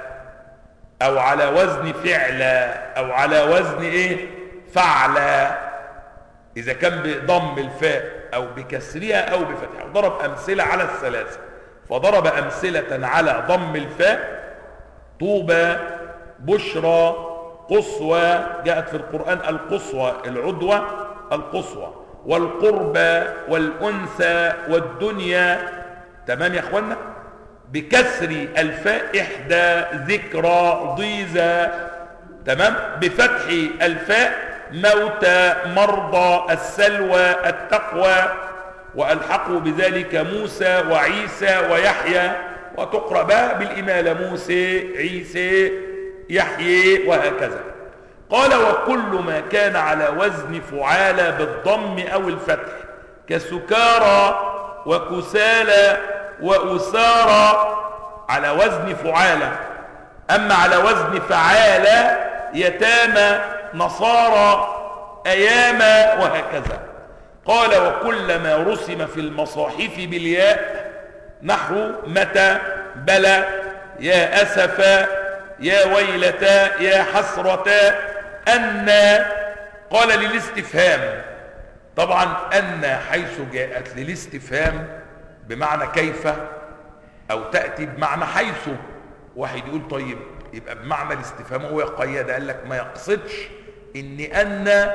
أو على وزن فعل أو على وزن إيه؟ فعل، إذا كان بضم الفاء أو بكسرها أو بفتحها. وضرب أمثلة على الثلاثة، فضرب أمثلة على ضم الفاء: طوبى، بشرى، قصوى، جاءت في القرآن القصوى، العدوى القصوى، والقربى والأنثى والدنيا، تمام يا أخوانا؟ بكسر الفاء إحدى، ذكرى، ضيزى، تمام؟ بفتح الفاء موتى، مرضى، السلوى، التقوى، وألحقوا بذلك موسى وعيسى ويحيى، وتقرأ بقى بالإمالة موسى، عيسى، يحيى، وهكذا. قال وكل ما كان على وزن فعالى بالضم أو الفتح كسكارى وكسالى وأسارى على وزن فعالى، أما على وزن فعالى يتامى، نصارى، أياما، وهكذا. قال وكل ما رسم في المصاحف بالياء نحو متى، بلى، يا أسفا، يا ويلتا، يا حسرتا، أن. قال للاستفهام، طبعا أن حيث جاءت للاستفهام بمعنى كيف أو تأتي بمعنى حيث. واحد يقول طيب يبقى بمعنى الاستفهام هو يقيد، قال لك ما يقصدش ان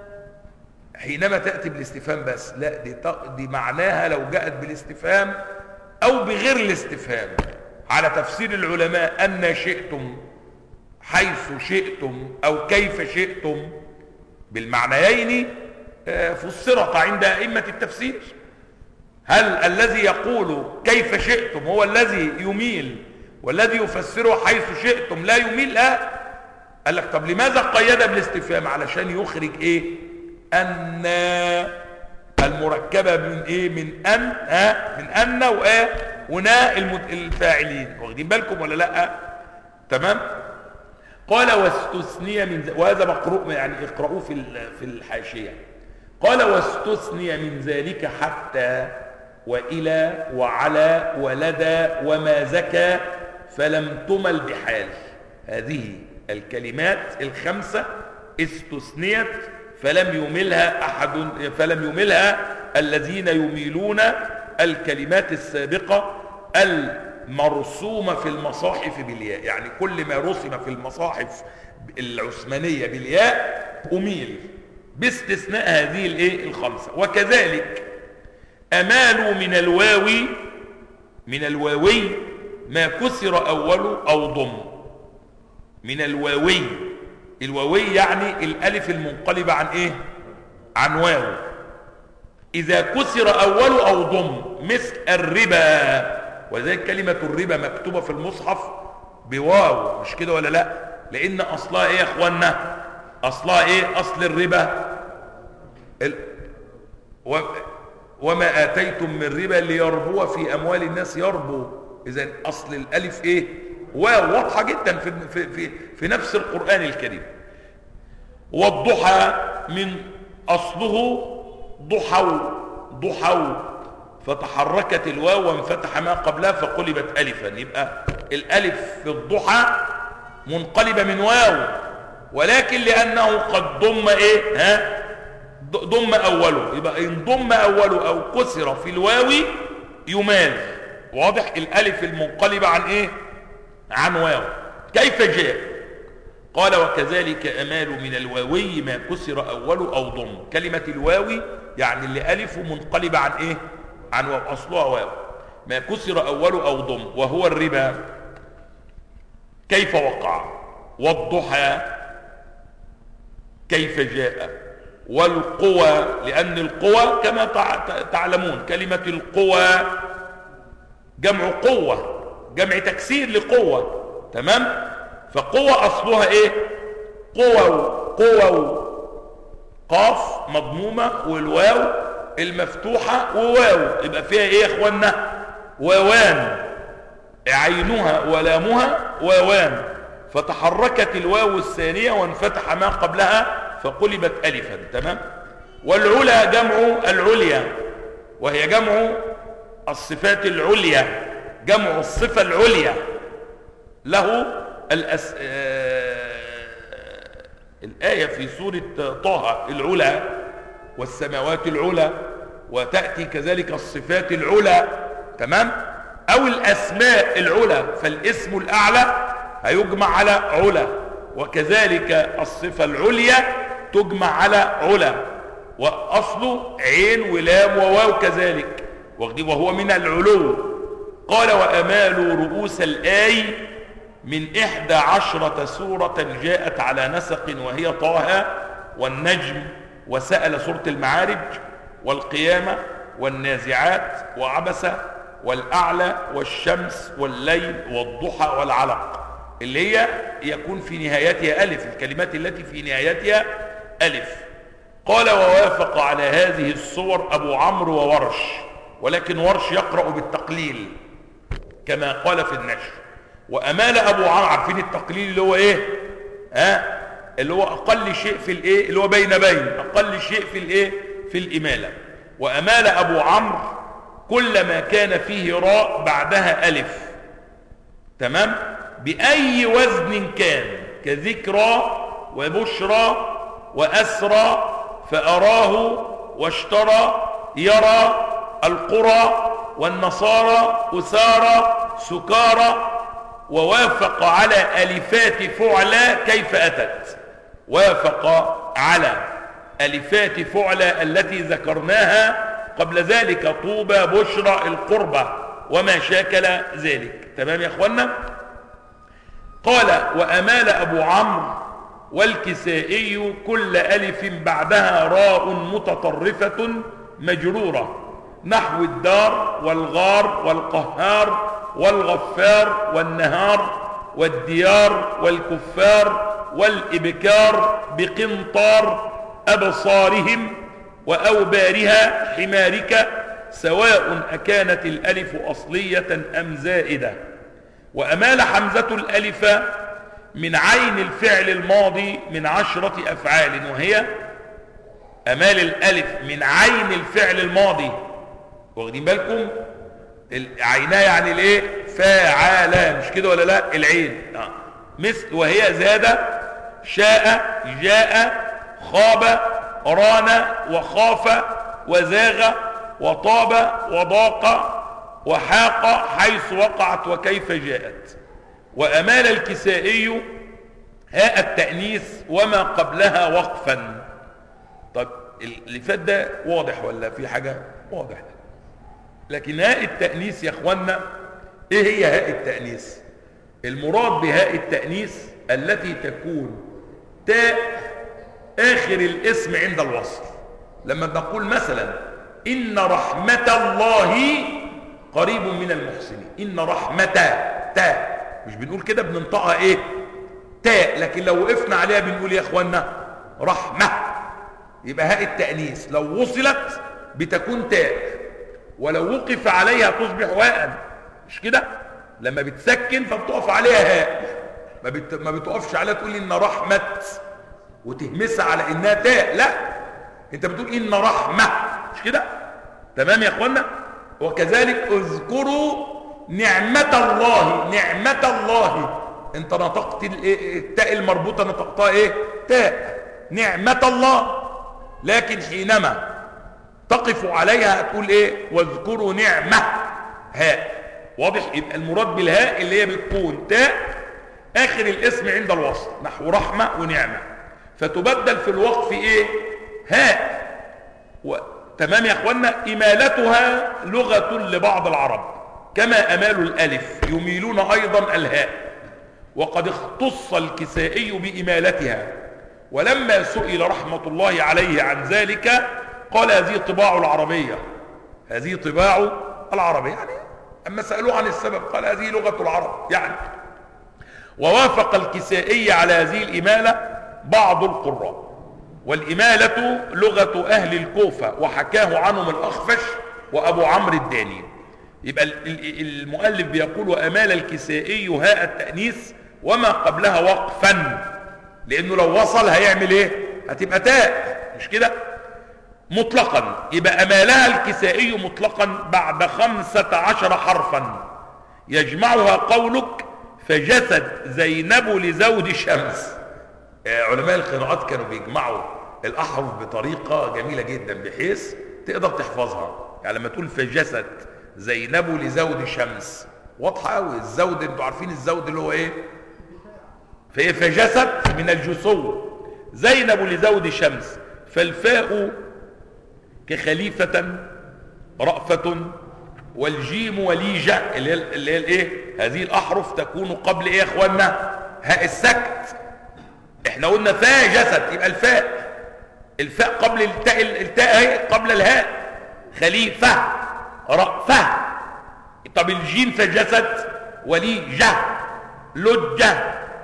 حينما تأتي بالاستفهام بس، لا دي معناها لو جاءت بالاستفهام او بغير الاستفهام على تفسير العلماء: أن شئتم، حيث شئتم، او كيف شئتم، بالمعنيين فسرت عند أئمة التفسير. هل الذي يقول كيف شئتم هو الذي يميل، والذي يفسره حيث شئتم لا يميل؟ لا. قال لك طب لماذا قيد بالاستفهام؟ علشان يخرج ايه؟ ان المركبه من ايه؟ من ان، من ان ونا الفاعلين، واخدين بالكم ولا لا؟ تمام. قال واستثني من وهذا مقروء، يعني اقرأوه في الحاشيه. قال واستثني من ذلك حتى وإلى وعلى ولدى وما زكى فلم تمل بحال. هذه الكلمات الخمسة استثنيت فلم يملها الذين يميلون الكلمات السابقة المرسومة في المصاحف بالياء، يعني كل ما رسم في المصاحف العثمانية بالياء أميل باستثناء هذه الخمسة. وكذلك أمالوا من الواوي ما كسر أول أو ضم. من الواوي يعني الألف المنقلبة عن إيه؟ عن واو. إذا كسر أول أو ضم مثل الربا، ولذلك كلمة الربا مكتوبة في المصحف بواو، مش كده ولا لا؟ لان اصلها ايه يا اخوانا؟ اصلها ايه؟ اصل الربا وما اتيتم من ربا ليربو في اموال الناس يربو. اذا اصل الالف ايه؟ واو، واضحه جدا في نفس القران الكريم. والضحى من اصله ضحوا فتحركت الواو وانفتح ما قبلها فقلبت الفا. يبقى الالف في الضحى منقلبه من واو، ولكن لانه قد ضم ايه؟ ضم اوله، يبقى ان ضم اوله او كسر في الواو يمال. واضح؟ الالف المنقلبه عن ايه؟ عن واو. كيف جاء؟ قال وكذلك امال من الواوي ما كسر اوله او ضم. كلمه الواوي يعني اللي الفه منقلبه عن ايه؟ عن واو، اصلها واو. ما كسر اوله او ضم وهو الربا. كيف وقع؟ والضحى كيف جاء؟ والقوى، لأن القوى كما تعلمون كلمة القوى جمع قوة، جمع تكسير لقوة، تمام؟ فقوة أصلها إيه؟ قوى قاف مضمومة والواو المفتوحة وواو، يبقى فيها إيه يا إخوانا؟ واوان، عينها ولامها واوان، فتحركت الواو الثانية وانفتح ما قبلها فقلبت ألفا، تمام؟ والعلا جمع العليا، وهي جمع الصفات العليا، جمع الصفة العليا. له الآية في سورة طه العلا والسماوات العلا، وتأتي كذلك الصفات العلا، تمام؟ أو الأسماء العلا، فالاسم الأعلى هيجمع على علا، وكذلك الصفة العليا تجمع على علا، وأصله عين ولام وواو كذلك، وهو من العلو. قال وأمال رؤوس الآي من 11 سورة جاءت على نسق، وهي طه والنجم وسأل سورة المعارج والقيامة والنازعات وعبسة والأعلى والشمس والليل والضحى والعلق، اللي هي يكون في نهايتها ألف، الكلمات التي في نهايتها ألف. قال ووافق على هذه الصور أبو عمرو وورش، ولكن ورش يقرأ بالتقليل كما قال في النشر. وأمال أبو عمرو، عارفين التقليل اللي هو إيه؟ اللي هو أقل شيء في الإيه؟ اللي هو بين أقل شيء في الإيه؟ في الإمالة. وأمال أبو عمرو كلما كان فيه راء بعدها ألف، تمام؟ بأي وزن كان، كذكرى وبشرى وأسرى فأراه واشترى يرى القرى والنصارى أسارى سكارى. ووافق على ألفات فعلى كيف أتت، وافق على ألفات فعلى التي ذكرناها قبل ذلك، طوبى بشرى القربة وما شاكل ذلك، تمام يا أخوانا؟ قال وأمال أبو عمرو والكسائي كل ألف بعدها راء متطرفة مجرورة، نحو الدار والغار والقهار والغفار والنهار والديار والكفار والإبكار بقنطار أبصارهم وأوبارها حمارك، سواء أكانت الألف أصلية أم زائدة. وأمال حمزة الألف من عين الفعل الماضي من 10 أفعال، وهي أمال الألف من عين الفعل الماضي، واخدين بالكم؟ عيناه يعني الايه؟ فاعلا، مش كده ولا لا؟ العين مثل وهي زاد شاء جاء خاب ران وخاف وزاغ وطاب وضاق وحاق حيث وقعت وكيف جاءت. وأمال الكسائي هاء التأنيث وما قبلها وقفا. طب اللي فات ده واضح ولا في حاجة؟ واضح. لكن هاء التأنيث يا اخوانا، ايه هي هاء التأنيث؟ المراد بهاء التأنيث التي تكون تاء آخر الاسم عند الوصل. لما بنقول مثلا إن رحمة الله قريب من المحسنين. إن رحمة تاء، مش بنقول كده، بننطقها إيه؟ تاء، لكن لو وقفنا عليها بنقول يا إخوانا رحمة. يبقى هاء التأنيث لو وصلت بتكون تاء، ولو وقف عليها تصبح واء، مش كده؟ لما بتسكن فبتقف عليها هاء، ما بتقفش عليها تقول إن رحمة وتهمسها على إنها تاء، لا، أنت بتقول إن رحمة، مش كده؟ تمام يا إخوانا؟ وكذلك اذكروا نعمة الله. نعمة الله انت نطقت التاء المربوطة نطقتها ايه؟ تاء. نعمة الله، لكن حينما تقف عليها هتقول ايه؟ واذكروا نعمة هاء. واضح؟ يبقى المراد بالهاء اللي هي بتكون تاء اخر الاسم عند الوصل، نحو رحمة ونعمة، فتبدل في الوقف ايه؟ هاء. تمام يا اخوانا؟ امالتها لغة لبعض العرب كما امالوا الالف، يميلون ايضا الهاء، وقد اختص الكسائي بامالتها، ولما سئل رحمة الله عليه عن ذلك قال هذه طباع العربية، هذه طباع العربية، يعني اما سألوه عن السبب قال هذه لغة العرب يعني. ووافق الكسائي على هذه الامالة بعض القراء، والإمالة لغة أهل الكوفة، وحكاه عنهم الأخفش وأبو عمرو الداني. يبقى المؤلف بيقول وأمال الكسائي هاء التأنيث وما قبلها وقفا، لأنه لو وصل هيعمل إيه؟ هتبقى تاء، مش كده؟ مطلقا. يبقى أمالها الكسائي مطلقا بعد 15 حرفا يجمعها قولك فجسد زينب لزوج شمس. علماء القراءات كانوا بيجمعوا الأحرف بطريقة جميلة جدا بحيث تقدر تحفظها. يعني لما تقول فجسد زينب لزوج شمس واضحة قوي. الزود انتوا عارفين الزود اللي هو ايه؟ فهي فجسد من الجسو، زينب لزوج شمس، فالفاء كخليفة رأفة، والجيم وليجة اللي هي الايه؟ هذه الأحرف تكون قبل ايه يا اخوانا؟ هاء السكت. احنا قلنا فاء جسد، يبقى الفاء قبل التاء اهي قبل الهاء، خليفة رأفة. طب الجيم فجسد وليجة لجة.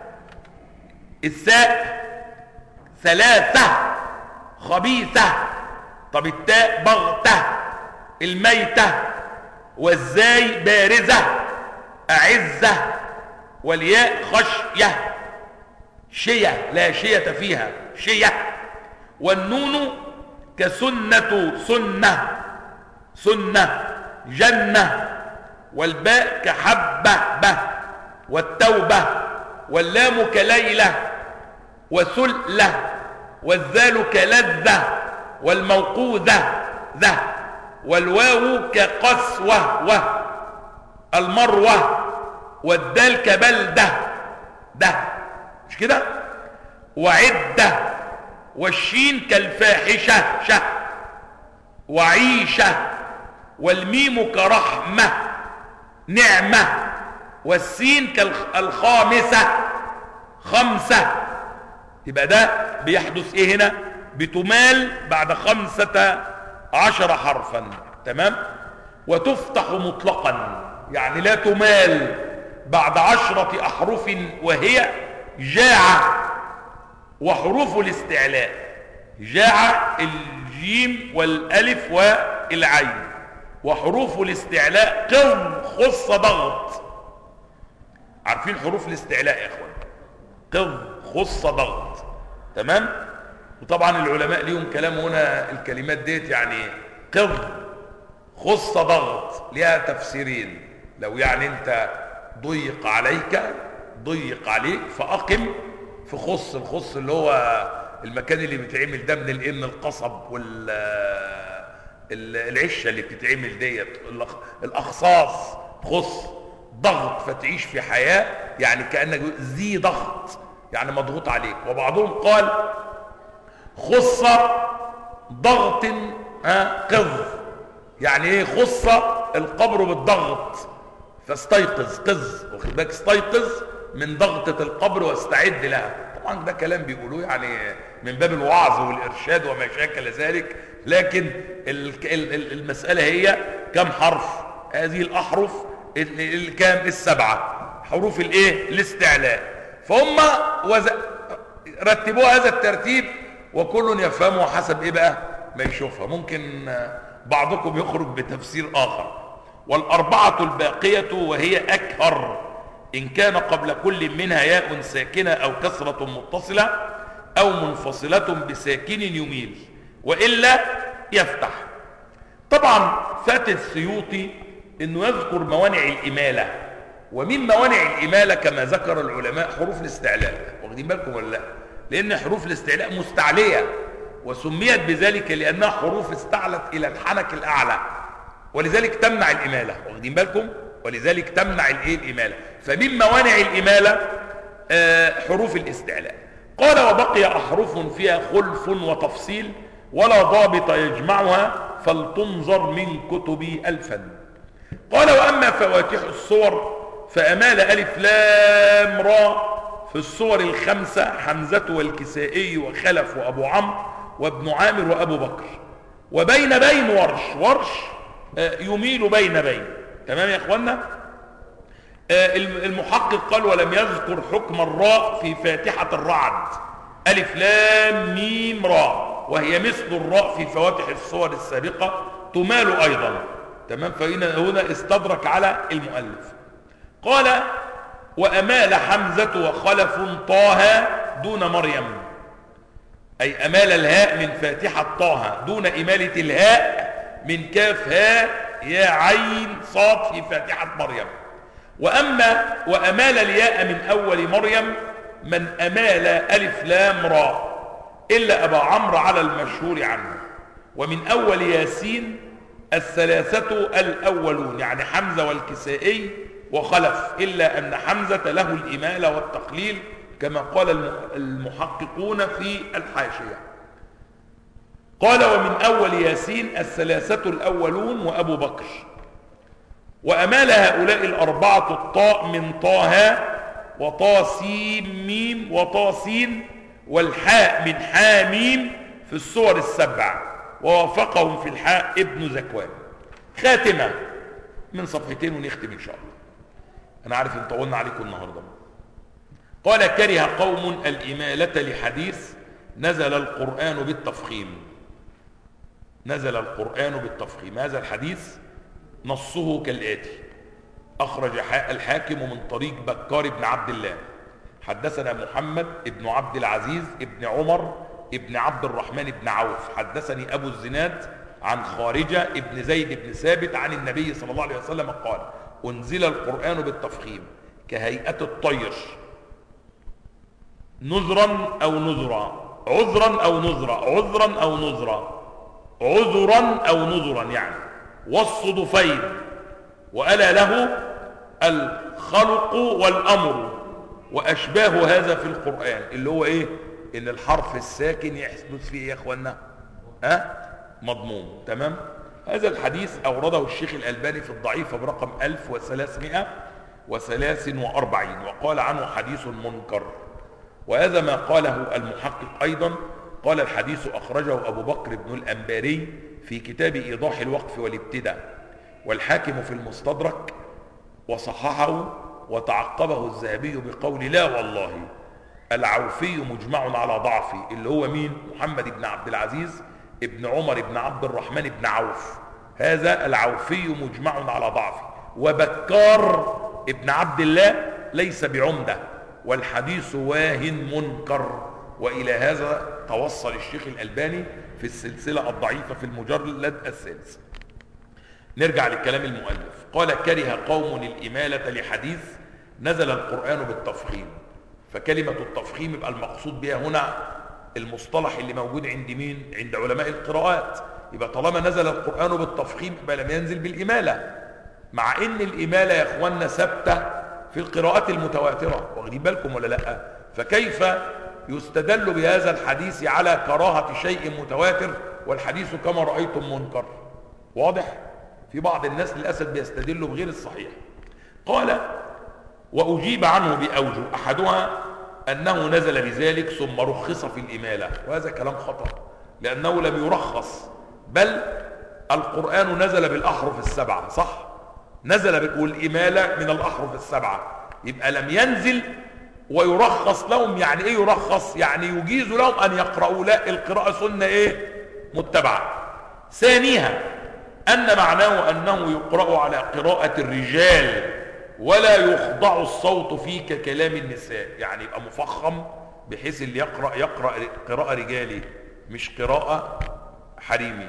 الساء ثلاثة خبيثة. طب التاء بغتة الميتة. والزاي بارزة أعزة. والياء خشية شية لا شية فيها شية. والنون كسنة سنة سنة جنة. والباء كحبة به. والتوبة. واللام كليلة وسلة. والذال كلذة. والموقوذة ذه. والواو كقسوة المروة. والدال كبلدة ده، مش كده؟ وعدة. والشين كالفاحشة شه. وعيشة. والميم كرحمة نعمة. والسين كالخامسة خمسة. يبقى ده بيحدث ايه هنا؟ بتمال بعد 15 حرفا. تمام؟ وتفتح مطلقا، يعني لا تمال بعد 10 أحرف، وهي جاعة وحروف الاستعلاء. جاعة الجيم والألف والعين. وحروف الاستعلاء قض خص ضغط. عارفين حروف الاستعلاء يا اخوان؟ قض خص ضغط. تمام؟ وطبعا العلماء ليهم كلام هنا، الكلمات ديت يعني قض خص ضغط ليها تفسيرين. لو يعني انت ضيق عليك ضيق عليك فأقم في خص. الخص اللي هو المكان اللي بيتعمل ده من الإن القصب والعشة اللي بتتعمل ديت، الأخصاص. خص ضغط فتعيش في حياة يعني كأنك ذي ضغط، يعني مضغوط عليك. وبعضهم قال خص ضغط قذ، يعني ايه؟ خص القبر بالضغط فاستيقظ قذ، واخد بالك؟ استيقظ من ضغطة القبر واستعد لها. طبعا ده كلام بيقولوه يعني من باب الوعظ والإرشاد وما شاكل ذلك، لكن المسألة هي كم حرف؟ هذه الأحرف الكام؟ السبعة، حروف الايه؟ الاستعلاء. فهم رتبوها هذا الترتيب، وكل يفهمه حسب ايه بقى ما يشوفها. ممكن بعضكم يخرج بتفسير آخر. والأربعة الباقية وهي أكهر إن كان قبل كل منها ياء ساكنة أو كسرة متصلة أو منفصلة بساكن يميل، وإلا يفتح. طبعا فات السيوطي انه يذكر موانع الإمالة، ومن موانع الإمالة كما ذكر العلماء حروف الاستعلاء. واخدين بالكم ولا لا؟ لأن حروف الاستعلاء مستعلية، وسميت بذلك لأنها حروف استعلت إلى الحنك الأعلى، ولذلك تمنع الإمالة. واخدين بالكم؟ ولذلك تمنع الإمالة. فمن موانع الإمالة حروف الاستعلاء. قال وبقي أحرف فيها خلف وتفصيل ولا ضابط يجمعها فلتنظر من كتب الفن. قال وأما فواتح الصور فأمال ألف لام را في الصور الخمسة حمزة والكسائي وخلف وأبو عمرو وابن عامر وأبو بكر، وبين بين ورش يميل بين بين. تمام يا اخوانا؟ المحقق قال ولم يذكر حكم الراء في فاتحة الرعد، ألف لام ميم را، وهي مثل الراء في فواتح الصور السابقة تمال أيضا. تمام؟ فهنا استدرك على المؤلف. قال وأمال حمزة وخلف طه دون مريم، أي أمال الهاء من فاتحة طه دون إمالة الهاء من كاف هاء يا عين صاد في فاتحة مريم. وأمال الياء من أول مريم من أمال ألف لام را إلا أبا عمرو على المشهور عنه. ومن أول ياسين الثلاثة الأولون، يعني حمزة والكسائي وخلف، إلا أن حمزة له الإمالة والتقليل كما قال المحققون في الحاشية. قال ومن أول ياسين الثلاثة الأولون وأبو بكر. وأمال هؤلاء الأربعة الطاء من طه وطاسيم ميم وطاسين والحاء من حاميم في السور السبع، ووافقهم في الحاء ابن زكوان. خاتمة من صفحتين ونختم إن شاء الله. أنا عارف إن طولنا عليكم النهاردة. قال كره قوم الإمالة لحديث نزل القرآن بالتفخيم. نزل القرآن بالتفخيم. هذا الحديث نصه كالآتي: أخرج الحاكم من طريق بكار بن عبد الله، حدثنا محمد بن عبد العزيز بن عمر بن عبد الرحمن بن عوف، حدثني أبو الزناد عن خارجة بن زيد بن ثابت عن النبي صلى الله عليه وسلم قال: أنزل القرآن بالتفخيم كهيئة الطير، نذرا أو نذرا، عذرا أو نذرا، عذرا أو نذرا، عذرا أو نذرا يعني، والصدفين، وألا له الخلق والأمر، وأشباه هذا في القرآن، اللي هو إيه؟ إن الحرف الساكن يحدث فيه يا إخوانا مضموم. تمام؟ هذا الحديث أورده الشيخ الألباني في الضعيف برقم 1343، وقال عنه حديث منكر. وهذا ما قاله المحقق أيضا. قال الحديث أخرجه أبو بكر بن الأنباري في كتاب إيضاح الوقف والابتداء، والحاكم في المستدرك، وصححه وتعقبه الذهبي بقول لا والله العوفي مجمع على ضعفه، اللي هو مين؟ محمد بن عبد العزيز ابن عمر بن عبد الرحمن بن عوف، هذا العوفي مجمع على ضعفه. وبكار ابن عبد الله ليس بعمدة، والحديث واهن منكر. وإلى هذا توصل الشيخ الألباني في السلسلة الضعيفة في المجلد السادس. نرجع لكلام المؤلف. قال كره قوم الإمالة لحديث نزل القرآن بالتفخيم. فكلمة التفخيم يبقى المقصود بها هنا المصطلح اللي موجود عند مين؟ عند علماء القراءات. يبقى طالما نزل القرآن بالتفخيم يبقى لم ينزل بالإمالة، مع ان الإمالة يا اخوانا ثابتة في القراءات المتواترة. واخدين بالكم ولا لا؟ فكيف يستدل بهذا الحديث على كراهة شيء متواتر والحديث كما رأيتم منكر؟ واضح؟ في بعض الناس للأسف بيستدلوا بغير الصحيح. قال وأجيب عنه بأوجه، أحدها أنه نزل بذلك ثم رخص في الإمالة، وهذا كلام خطأ، لأنه لم يرخص، بل القرآن نزل بالأحرف السبعة، صح؟ نزل والإمالة من الأحرف السبعة، يبقى لم ينزل ويرخص لهم. يعني ايه يرخص؟ يعني يجيز لهم ان يقرأوا. لا، القراءة سنة ايه؟ متبعة. ثانيها ان معناه انه يقرأ على قراءة الرجال ولا يخضع الصوت فيه ككلام النساء، يعني يبقى مفخم بحيث اللي يقرأ قراءة رجالي مش قراءة حريمي.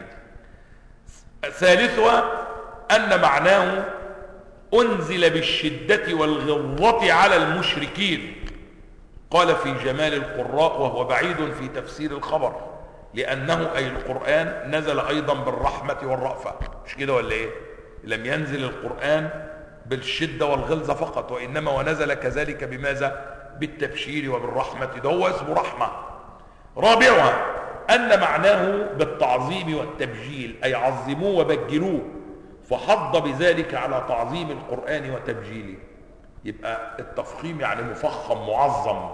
ثالثها ان معناه انزل بالشدة والغلظة على المشركين. قال في جمال القراء وهو بعيد في تفسير الخبر، لأنه أي القرآن نزل أيضا بالرحمة والرأفة، مش كده ولا إيه؟ لم ينزل القرآن بالشدة والغلظة فقط، وإنما ونزل كذلك بماذا؟ بالتبشير وبالرحمة، ده هو اسمه رحمة. رابعها أن معناه بالتعظيم والتبجيل، أي عظموه وبجلوه، فحض بذلك على تعظيم القرآن وتبجيله. يبقى التفخيم يعني مفخم معظم.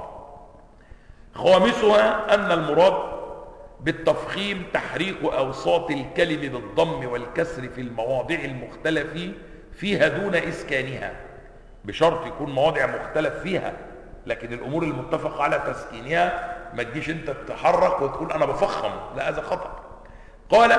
خامسها أن المراد بالتفخيم تحريك أوساط الكلم بالضم والكسر في المواضع المختلف فيها دون إسكانها، بشرط يكون مواضع مختلف فيها، لكن الأمور المتفق على تسكينها ما تجيش أنت تتحرك وتقول أنا بفخم، لا، هذا خطأ. قال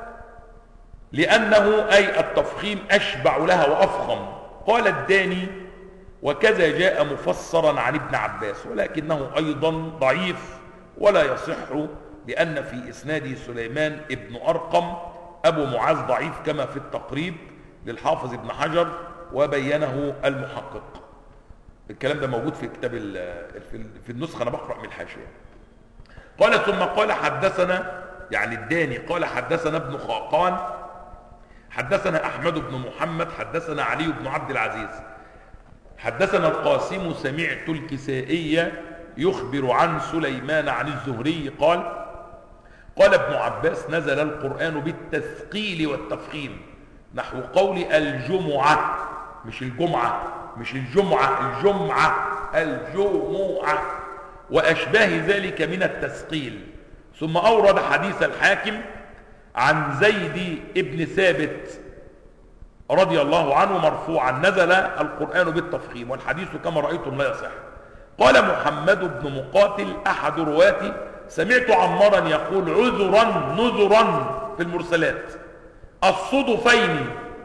لأنه أي التفخيم أشبع لها وأفخم. قال الداني وكذا جاء مفسرا عن ابن عباس، ولكنه أيضا ضعيف ولا يصح، لأن في إسناده سليمان ابن أرقم أبو معاذ ضعيف كما في التقريب للحافظ ابن حجر وبينه المحقق. الكلام ده موجود في كتاب في النسخة، أنا بقرأ من الحاشية. قال ثم قال حدثنا، يعني الداني قال حدثنا ابن خاقان حدثنا أحمد بن محمد حدثنا علي بن عبد العزيز حدثنا القاسم سمعت الكسائي يخبر عن سليمان عن الزهري قال ابن عباس نزل القرآن بالتثقيل والتفخيم، نحو قول الجمعة، مش الجمعة، مش الجمعة، الجمعة وأشباه ذلك من التثقيل. ثم أورد حديث الحاكم عن زيد ابن ثابت رضي الله عنه مرفوعا نزل القرآن بالتفخيم، والحديث كما رأيتم لا يصح. قال محمد بن مقاتل أحد رواتي سمعت عمارا يقول عذرا نذرا في المرسلات الصدفين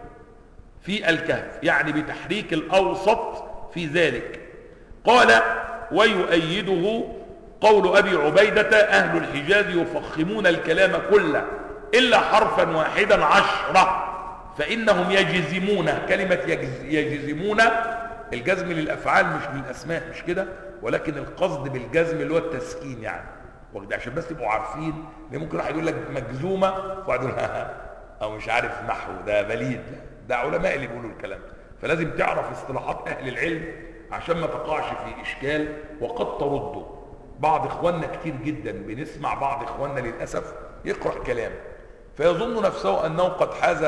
في الكهف، يعني بتحريك الأوسط في ذلك. قال ويؤيده قول أبي عبيدة أهل الحجاز يفخمون الكلام كله إلا حرفا واحدا 10 فإنهم يجزمون. كلمة يجزمون الجزم للأفعال مش للأسماء، مش كده؟ ولكن القصد بالجزم اللي هو التسكين، يعني عشان بس تبقوا عارفين، لان ممكن واحد يقول لك مجزومة وواحد يقول او مش عارف نحو، ده بليد، ده علماء اللي بيقولوا الكلام. فلازم تعرف اصطلاحات أهل العلم عشان ما تقعش في إشكال وقد ترده. بعض إخواننا كتير جدا بنسمع بعض إخواننا للأسف يقرأ كلام فيظن نفسه أنه قد حاز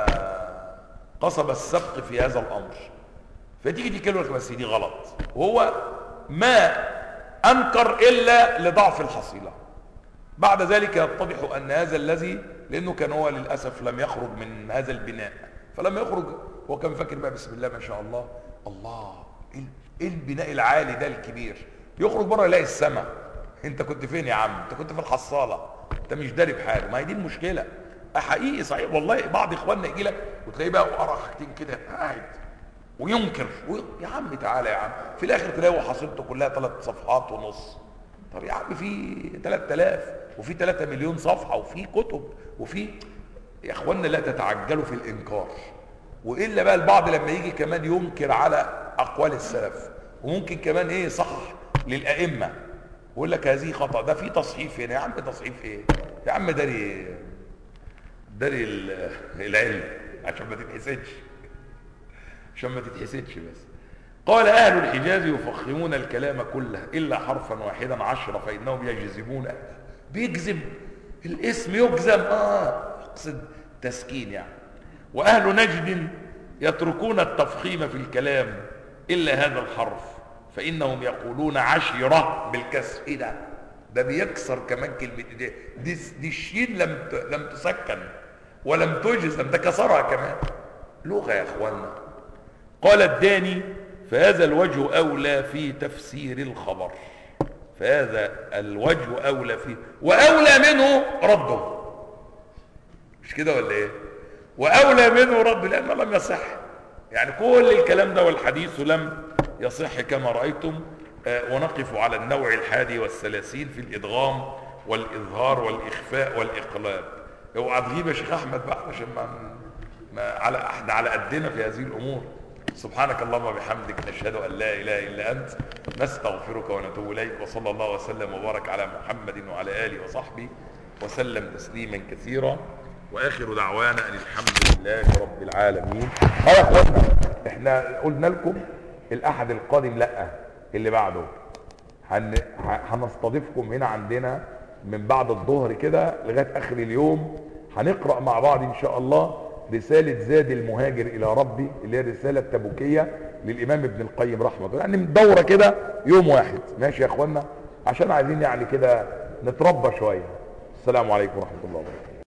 قصب السبق في هذا الأمر، فتيجي تكلمك بس دي غلط، وهو ما أنكر إلا لضعف الحصيلة. بعد ذلك يتضح أن هذا الذي، لأنه كان هو للأسف لم يخرج من هذا البناء، فلم يخرج هو كان فاكر بقى بسم الله ما شاء الله، الله إيه البناء العالي ده الكبير، يخرج بره يلاقي السماء. انت كنت فين يا عم؟ انت كنت في الحصالة، انت مش داري بحاجه. ما هي دي المشكله حقيقي صحيح والله. بعض اخواننا يجي لك وتلاقيه بقى وقرختين كده قاعد وينكر يا عم تعالى يا عم، في الاخر تلاقيه حصيلته كلها 3 صفحات ونص. طب يا عم في 3000 وفي 3 مليون صفحه وفي كتب وفي، يا اخواننا لا تتعجلوا في الانكار. والا بقى البعض لما يجي كمان ينكر على اقوال السلف، وممكن كمان ايه صحح للائمه ويقول لك هذه خطأ، ده في تصحيف هنا. يا عم تصحيف ايه يا عم؟ داري العلم عشان ما تتحسدش، عشان ما تتحسدش بس. قال اهل الحجاز يفخمون الكلام كله الا حرفا واحدا 10 فانهم يجزمون. بيجزم الاسم يجزم، يقصد تسكين يعني. واهل نجد يتركون التفخيم في الكلام الا هذا الحرف فإنهم يقولون 10 بالكسر. ايه ده بيكسر كمان كلمة دي الشين لم تسكن ولم تجزم، ده كسرها كمان. لغة يا اخوانا، قال الداني فهذا الوجه أولى في تفسير الخبر، فهذا الوجه أولى فيه، وأولى منه رده، مش كده ولا ايه؟ وأولى منه رده لأنه لم يصح، يعني كل الكلام ده والحديث لم يصح كما رأيتم. ونقف على النوع 31 في الإدغام والإظهار والإخفاء والإقلاب. اوعى تغيب يا شيخ أحمد بقى عشان احنا على قدنا في هذه الأمور. سبحانك اللهم وبحمدك، نشهد أن لا إله إلا أنت، نستغفرك ونتوب إليك، وصلى الله وسلم وبارك على محمد وعلى آله وصحبه وسلم تسليما كثيرا، وآخر دعوانا أن الحمد لله رب العالمين. يا اخوانا احنا قلنا لكم الأحد القادم لا اللي بعده هنستضيفكم هنا عندنا من بعد الظهر كده لغاية آخر اليوم، هنقرأ مع بعض إن شاء الله رسالة زاد المهاجر إلى ربي، اللي هي الرسالة التبوكية للإمام ابن القيم رحمه الله، يعني من دورة كده يوم واحد. ماشي يا اخوانا، عشان عايزين يعني كده نتربى شوية. السلام عليكم ورحمة الله وبركاته.